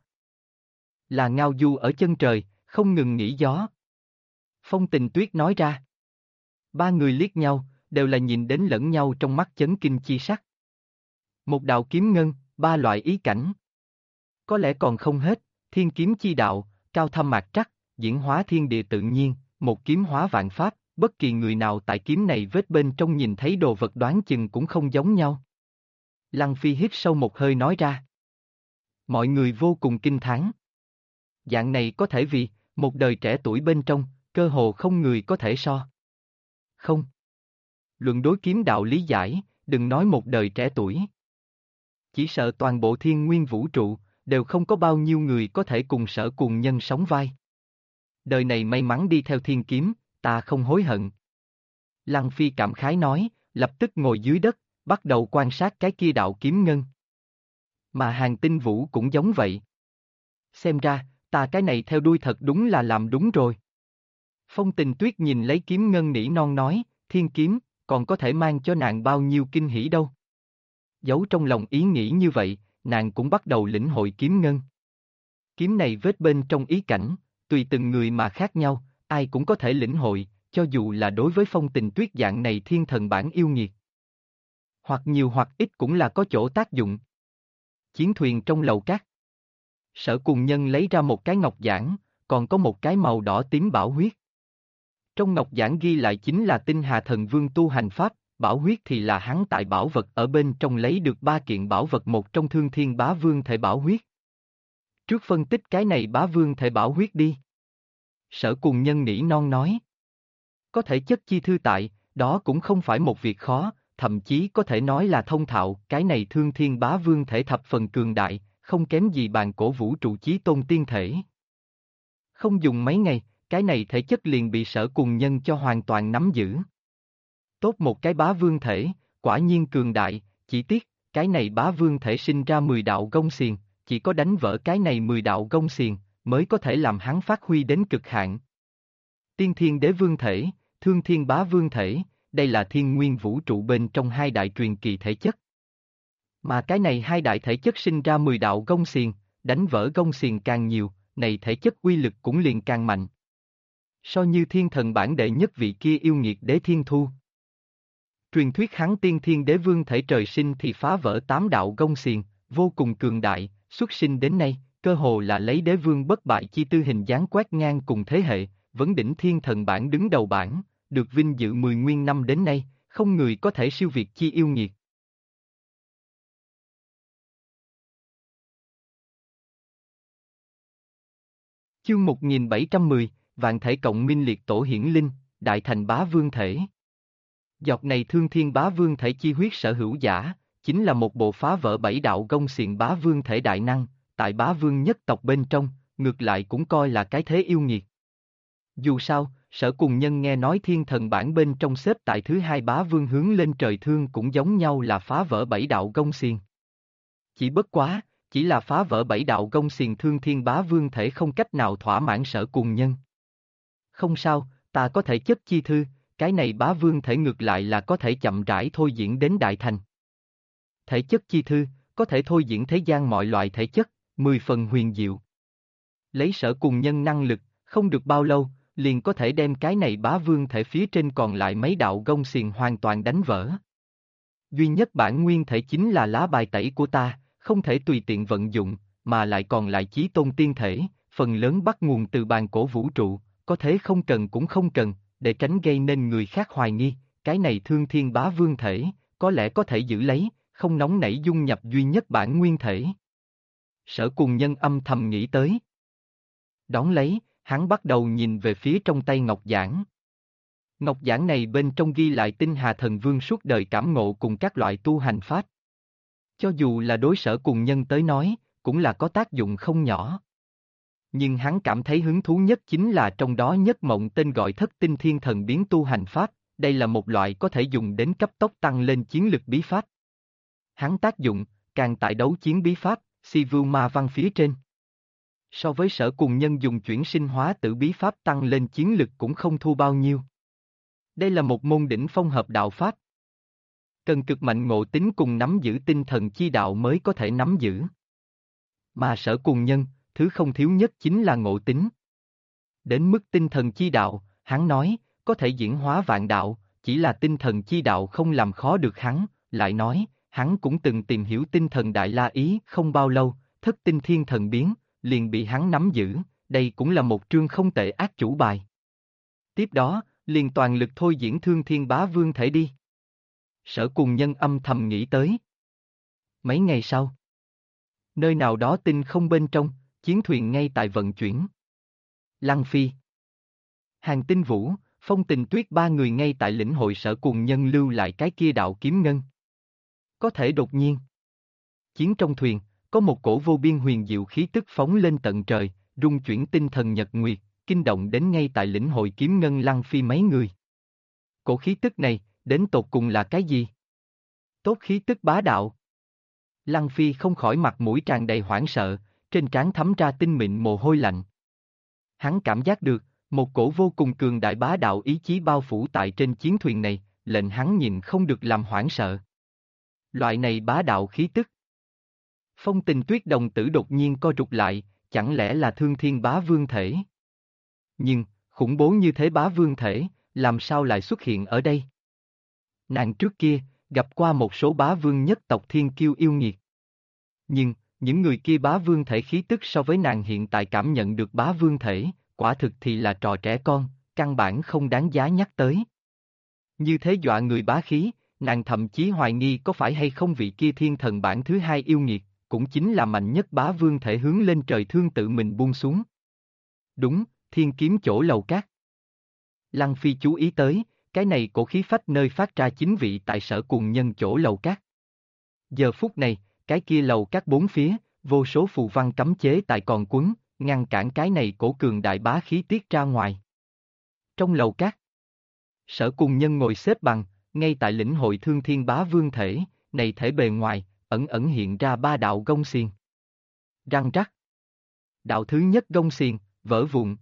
S1: Là ngao du ở chân trời, không ngừng nghỉ gió. Phong Tình Tuyết nói ra. Ba người liếc nhau, đều là nhìn đến lẫn nhau trong mắt chấn kinh chi sắc. Một đạo kiếm ngân, ba loại ý cảnh. Có lẽ còn không hết, thiên kiếm chi đạo, cao thâm mạc trắc, diễn hóa thiên địa tự nhiên, một kiếm hóa vạn pháp, bất kỳ người nào tại kiếm này vết bên trong nhìn thấy đồ vật đoán chừng cũng không giống nhau. Lăng Phi hít sâu một hơi nói ra. Mọi người vô cùng kinh thán. Dạng này có thể vì, một đời trẻ tuổi bên trong, cơ hồ không người có thể so. Không. Luận đối kiếm đạo lý giải, đừng nói một đời trẻ tuổi. Chỉ sợ toàn bộ thiên nguyên vũ trụ, đều không có bao nhiêu người có thể cùng Sở Cùng Nhân sóng vai. Đời này may mắn đi theo thiên kiếm, ta không hối hận. Lăng Phi cảm khái nói, lập tức ngồi dưới đất, bắt đầu quan sát cái kia đạo kiếm ngân. Mà Hàn Tinh Vũ cũng giống vậy. Xem ra, ta cái này theo đuôi thật đúng là làm đúng rồi. Phong Tình Tuyết nhìn lấy kiếm ngân nỉ non nói, thiên kiếm, còn có thể mang cho nàng bao nhiêu kinh hỉ đâu. Giấu trong lòng ý nghĩ như vậy, nàng cũng bắt đầu lĩnh hội kiếm ngân. Kiếm này vết bên trong ý cảnh, tùy từng người mà khác nhau, ai cũng có thể lĩnh hội, cho dù là đối với Phong Tình Tuyết dạng này thiên thần bản yêu nghiệt. Hoặc nhiều hoặc ít cũng là có chỗ tác dụng. Chiến thuyền trong lầu cát. Sở Cùng Nhân lấy ra một cái ngọc giản, còn có một cái màu đỏ tím bảo huyết. Trong ngọc giản ghi lại chính là Tinh Hà Thần Vương tu hành pháp, bảo huyết thì là hắn tại bảo vật ở bên trong lấy được 3 kiện bảo vật, một trong Thương Thiên Bá Vương thể bảo huyết. Trước phân tích cái này Bá Vương thể bảo huyết đi. Sở Cùng Nhân nỉ non nói. Có thể chất chi thư tại, đó cũng không phải một việc khó, thậm chí có thể nói là thông thạo, cái này Thương Thiên Bá Vương thể thập phần cường đại, không kém gì bàn cổ vũ trụ chí tôn tiên thể. Không dùng mấy ngày, cái này thể chất liền bị Sở Cùng Nhân cho hoàn toàn nắm giữ. Tốt một cái bá vương thể, quả nhiên cường đại, chỉ tiếc, cái này bá vương thể sinh ra 10 đạo gông xiềng, chỉ có đánh vỡ cái này 10 đạo gông xiềng, mới có thể làm hắn phát huy đến cực hạn. Tiên Thiên Đế Vương Thể, Thương Thiên Bá Vương Thể, đây là thiên nguyên vũ trụ bên trong hai đại truyền kỳ thể chất. Mà cái này hai đại thể chất sinh ra 10 đạo gông xiềng, đánh vỡ gông xiềng càng nhiều, này thể chất uy lực cũng liền càng mạnh. So như thiên thần bản đệ nhất vị kia yêu nghiệt Đế Thiên Thu. Truyền thuyết hắn Tiên Thiên Đế Vương Thể trời sinh thì phá vỡ 8 đạo gông xiềng, vô cùng cường đại, xuất sinh đến nay, cơ hồ là lấy đế vương bất bại chi tư hình dáng quét ngang cùng thế hệ, vấn đỉnh thiên thần bảng đứng đầu bảng, được vinh dự 10 nguyên năm đến nay, không người có thể siêu việt chi yêu nghiệt. Chương 1710, Vạn Thể Cộng Minh Liệt Tổ Hiển Linh, Đại Thành Bá Vương Thể. Giọt này Thương Thiên Bá Vương Thể chi huyết sở hữu giả, chính là một bộ phá vỡ 7 đạo gông xiềng Bá Vương Thể đại năng, tại Bá Vương nhất tộc bên trong, ngược lại cũng coi là cái thế yêu nghiệt. Dù sao, Sở Cùng Nhân nghe nói thiên thần bản bên trong xếp tại thứ hai Bá Vương hướng lên trời thương cũng giống nhau là phá vỡ 7 đạo gông xiềng. Chỉ bất quá, chỉ là phá vỡ 7 đạo gông xiềng Thương Thiên Bá Vương Thể không cách nào thỏa mãn Sở Cùng Nhân. Không sao, ta có thể chất chi thư, cái này Bá Vương Thể ngược lại là có thể chậm rãi thôi diễn đến đại thành. Thể chất chi thư, có thể thôi diễn thế gian mọi loại thể chất, 10 phần huyền diệu. Lấy Sở Cùng Nhân năng lực, không được bao lâu, liền có thể đem cái này Bá Vương Thể phía trên còn lại mấy đạo gông xiềng hoàn toàn đánh vỡ. Duy nhất bản nguyên thể chính là lá bài tẩy của ta, không thể tùy tiện vận dụng, mà lại còn lại chí tôn tiên thể, phần lớn bắt nguồn từ bàn cổ vũ trụ, có thế không cần cũng không cần, để tránh gây nên người khác hoài nghi, cái này Thương Thiên Bá Vương Thể, có lẽ có thể giữ lấy, không nóng nảy dung nhập duy nhất bản nguyên thể. Sở Cùng Nhân âm thầm nghĩ tới. Đón lấy, hắn bắt đầu nhìn về phía trong tay Ngọc Giản. Ngọc Giản này bên trong ghi lại Tinh Hà Thần Vương suốt đời cảm ngộ cùng các loại tu hành pháp. Cho dù là đối Sở Cùng Nhân tới nói, cũng là có tác dụng không nhỏ. Nhưng hắn cảm thấy hứng thú nhất chính là trong đó nhất mộng tên gọi Thất Tinh Thiên Thần Biến tu hành pháp, đây là một loại có thể dùng đến cấp tốc tăng lên chiến lực bí pháp. Hắn tác dụng, càng tại đấu chiến bí pháp, si vưu ma văn phía trên. So với Sở Cùng Nhân dùng chuyển sinh hóa tử bí pháp tăng lên chiến lực cũng không thua bao nhiêu. Đây là một môn đỉnh phong hợp đạo pháp. Cần cực mạnh ngộ tính cùng nắm giữ tinh thần chi đạo mới có thể nắm giữ. Mà Sở Cùng Nhân, thứ không thiếu nhất chính là ngộ tính. Đến mức tinh thần chi đạo, hắn nói, có thể diễn hóa vạn đạo, chỉ là tinh thần chi đạo không làm khó được hắn, lại nói, hắn cũng từng tìm hiểu tinh thần Đại La Ý không bao lâu, Thất Tinh Thiên Thần Biến, liền bị hắn nắm giữ, đây cũng là một trương không tệ ác chủ bài. Tiếp đó, liền toàn lực thôi diễn Thương Thiên Bá Vương Thể đi. Sở Cùng Nhân âm thầm nghĩ tới. Mấy ngày sau, nơi nào đó tinh không bên trong, chiến thuyền ngay tại vận chuyển. Lăng Phi, Hàng Tinh Vũ, Phong Tình Tuyết ba người ngay tại lĩnh hội Sở Cùng Nhân lưu lại cái kia đạo kiếm ngân. Có thể đột nhiên, chiến trong thuyền, có một cổ vô biên huyền diệu khí tức phóng lên tận trời, rung chuyển tinh thần nhật nguyệt, kinh động đến ngay tại lĩnh hội kiếm ngân Lăng Phi mấy người. Cổ khí tức này, đến tột cùng là cái gì? Tốt khí tức bá đạo. Lăng Phi không khỏi mặt mũi tràn đầy hoảng sợ, trên trán thấm ra tinh mịn mồ hôi lạnh. Hắn cảm giác được, một cổ vô cùng cường đại bá đạo ý chí bao phủ tại trên chiến thuyền này, lệnh hắn nhìn không được làm hoảng sợ. Loại này bá đạo khí tức. Phong Tình Tuyết đồng tử đột nhiên co rụt lại, chẳng lẽ là Thương Thiên Bá Vương Thể? Nhưng, khủng bố như thế Bá Vương Thể, làm sao lại xuất hiện ở đây? Nàng trước kia, gặp qua một số bá vương nhất tộc thiên kiêu yêu nghiệt. Nhưng, những người kia Bá Vương Thể khí tức so với nàng hiện tại cảm nhận được Bá Vương Thể, quả thực thì là trò trẻ con, căn bản không đáng giá nhắc tới. Như thế dọa người bá khí, nàng thậm chí hoài nghi có phải hay không vị kia thiên thần bản thứ hai yêu nghiệt, cũng chính là mạnh nhất Bá Vương Thể hướng lên trời thương tự mình buông xuống. Đúng, thiên kiếm chỗ lầu cát. Lăng Phi chú ý tới, cái này cổ khí phách nơi phát ra chính vị tại Sở Cùng Nhân chỗ lầu cát. Giờ phút này, cái kia lầu cát bốn phía, vô số phù văn cấm chế tại còn quấn, ngăn cản cái này cổ cường đại bá khí tiết ra ngoài. Trong lầu cát, Sở Cùng Nhân ngồi xếp bằng, ngay tại lĩnh hội Thương Thiên Bá Vương thể, này thể bề ngoài, ẩn ẩn hiện ra ba đạo gông xiềng. Răng rắc. Đạo thứ nhất gông xiềng, vỡ vụn.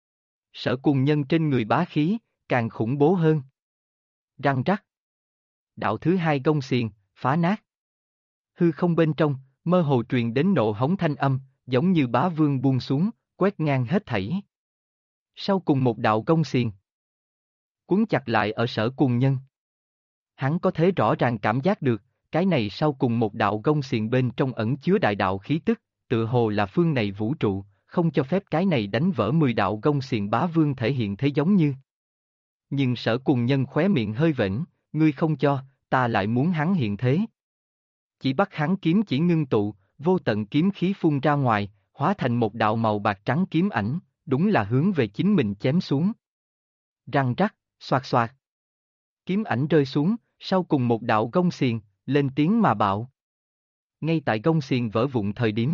S1: Sở Cùng Nhân trên người bá khí, càng khủng bố hơn. Răng rắc. Đạo thứ hai gông xiềng, phá nát. Hư không bên trong, mơ hồ truyền đến nộ hống thanh âm, giống như bá vương buông xuống, quét ngang hết thảy. Sau cùng một đạo gông xiềng, cuốn chặt lại ở Sở Cùng Nhân. Hắn có thể rõ ràng cảm giác được, cái này sau cùng một đạo gông xiềng bên trong ẩn chứa đại đạo khí tức, tựa hồ là phương này vũ trụ, không cho phép cái này đánh vỡ 10 đạo gông xiềng bá vương thể hiện thế giống như. Nhưng Sở Cùng Nhân khóe miệng hơi vểnh, ngươi không cho, ta lại muốn hắn hiện thế. Chỉ bắt hắn kiếm chỉ ngưng tụ, vô tận kiếm khí phun ra ngoài, hóa thành một đạo màu bạc trắng kiếm ảnh, đúng là hướng về chính mình chém xuống. Răng rắc, xoạt xoạt. Kiếm ảnh rơi xuống, sau cùng một đạo gông xiềng, lên tiếng mà bạo. Ngay tại gông xiềng vỡ vụn thời điểm,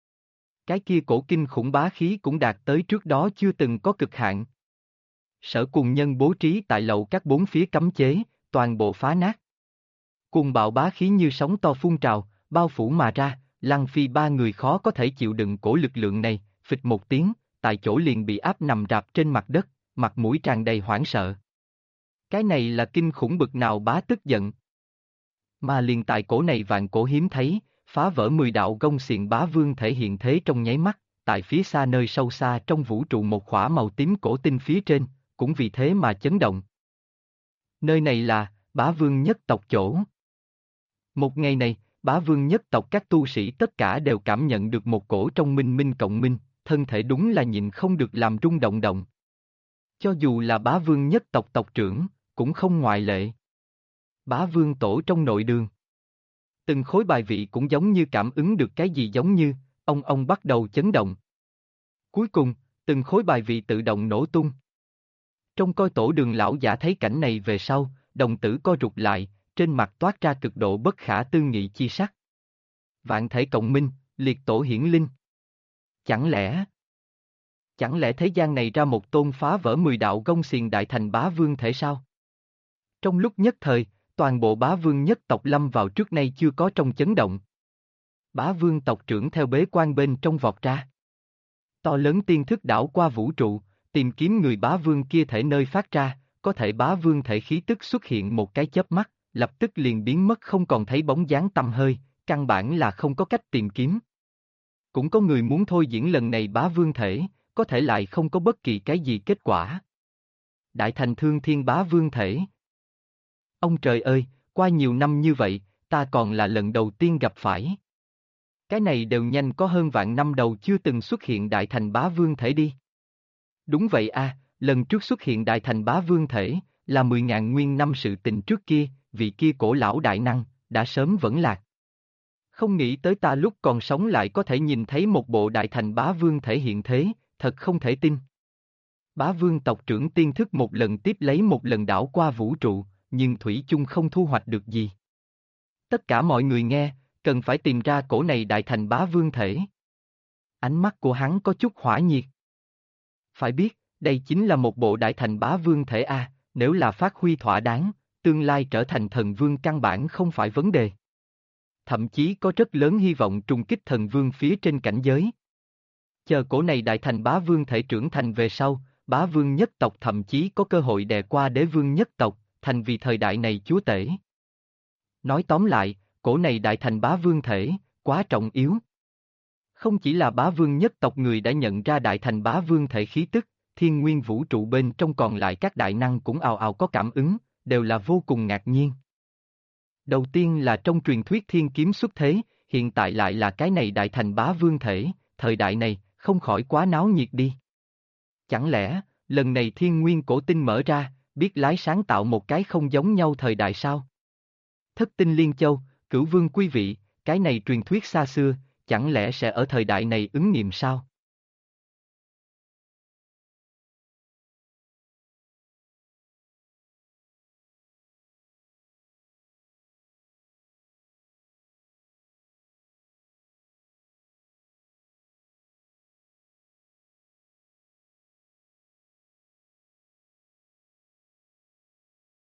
S1: cái kia cổ kinh khủng bá khí cũng đạt tới trước đó chưa từng có cực hạn. Sở Cùng Nhân bố trí tại lầu các bốn phía cấm chế, toàn bộ phá nát. Cuồng bạo bá khí như sóng to phun trào, bao phủ mà ra, Lăng Phi ba người khó có thể chịu đựng cổ lực lượng này, phịch một tiếng, tại chỗ liền bị áp nằm rạp trên mặt đất, mặt mũi tràn đầy hoảng sợ. Cái này là kinh khủng bực nào bá tức giận. Mà liền tại cổ này vạn cổ hiếm thấy, phá vỡ 10 đạo gông xiềng bá vương thể hiện thế trong nháy mắt, tại phía xa nơi sâu xa trong vũ trụ một khỏa màu tím cổ tinh phía trên, cũng vì thế mà chấn động. Nơi này là Bá Vương nhất tộc chỗ. Một ngày này, Bá Vương nhất tộc các tu sĩ tất cả đều cảm nhận được một cổ trong minh minh cộng minh, thân thể đúng là nhịn không được làm rung động động. Cho dù là Bá Vương nhất tộc tộc trưởng, cũng không ngoại lệ. Bá Vương tổ trong nội đường. Từng khối bài vị cũng giống như cảm ứng được cái gì giống như, ông bắt đầu chấn động. Cuối cùng, từng khối bài vị tự động nổ tung. Trong coi tổ đường lão giả thấy cảnh này về sau, đồng tử co rụt lại, trên mặt toát ra cực độ bất khả tư nghị chi sắc. Vạn thể cộng minh, liệt tổ hiển linh. Chẳng lẽ thế gian này ra một tôn phá vỡ 10 đạo gông xiềng đại thành bá vương thể sao? Trong lúc nhất thời, toàn bộ bá vương nhất tộc lâm vào trước nay chưa có trong chấn động. Bá vương tộc trưởng theo bế quan bên trong vọt ra. To lớn tiên thức đảo qua vũ trụ, tìm kiếm người bá vương kia thể nơi phát ra, có thể bá vương thể khí tức xuất hiện một cái chớp mắt, lập tức liền biến mất không còn thấy bóng dáng tăm hơi, căn bản là không có cách tìm kiếm. Cũng có người muốn thôi diễn lần này bá vương thể, có thể lại không có bất kỳ cái gì kết quả. Đại thành thương thiên bá vương thể. Ông trời ơi, qua nhiều năm như vậy, ta còn là lần đầu tiên gặp phải. Cái này đều nhanh có hơn vạn năm đầu chưa từng xuất hiện đại thành bá vương thể đi. Đúng vậy a, lần trước xuất hiện đại thành bá vương thể, là 10.000 nguyên năm sự tình trước kia, vị kia cổ lão đại năng, đã sớm vẫn lạc. Không nghĩ tới ta lúc còn sống lại có thể nhìn thấy một bộ đại thành bá vương thể hiện thế, thật không thể tin. Bá vương tộc trưởng tiên thức một lần tiếp lấy một lần đảo qua vũ trụ, nhưng thủy chung không thu hoạch được gì. Tất cả mọi người nghe, cần phải tìm ra cổ này đại thành bá vương thể. Ánh mắt của hắn có chút hỏa nhiệt. Phải biết, đây chính là một bộ đại thành bá vương thể a, nếu là phát huy thỏa đáng, tương lai trở thành thần vương căn bản không phải vấn đề. Thậm chí có rất lớn hy vọng trùng kích thần vương phía trên cảnh giới. Chờ cổ này đại thành bá vương thể trưởng thành về sau, bá vương nhất tộc thậm chí có cơ hội đè qua đế vương nhất tộc, thành vì thời đại này chúa tể. Nói tóm lại, cổ này đại thành bá vương thể, quá trọng yếu. Không chỉ là bá vương nhất tộc người đã nhận ra đại thành bá vương thể khí tức, thiên nguyên vũ trụ bên trong còn lại các đại năng cũng ào ào có cảm ứng, đều là vô cùng ngạc nhiên. Đầu tiên là trong truyền thuyết thiên kiếm xuất thế, hiện tại lại là cái này đại thành bá vương thể, thời đại này, không khỏi quá náo nhiệt đi. Chẳng lẽ, lần này thiên nguyên cổ tinh mở ra, biết lái sáng tạo một cái không giống nhau thời đại sao? Thất tinh liên châu, cửu vương quý vị, cái này truyền thuyết xa xưa, chẳng lẽ sẽ ở thời đại này ứng nghiệm sao?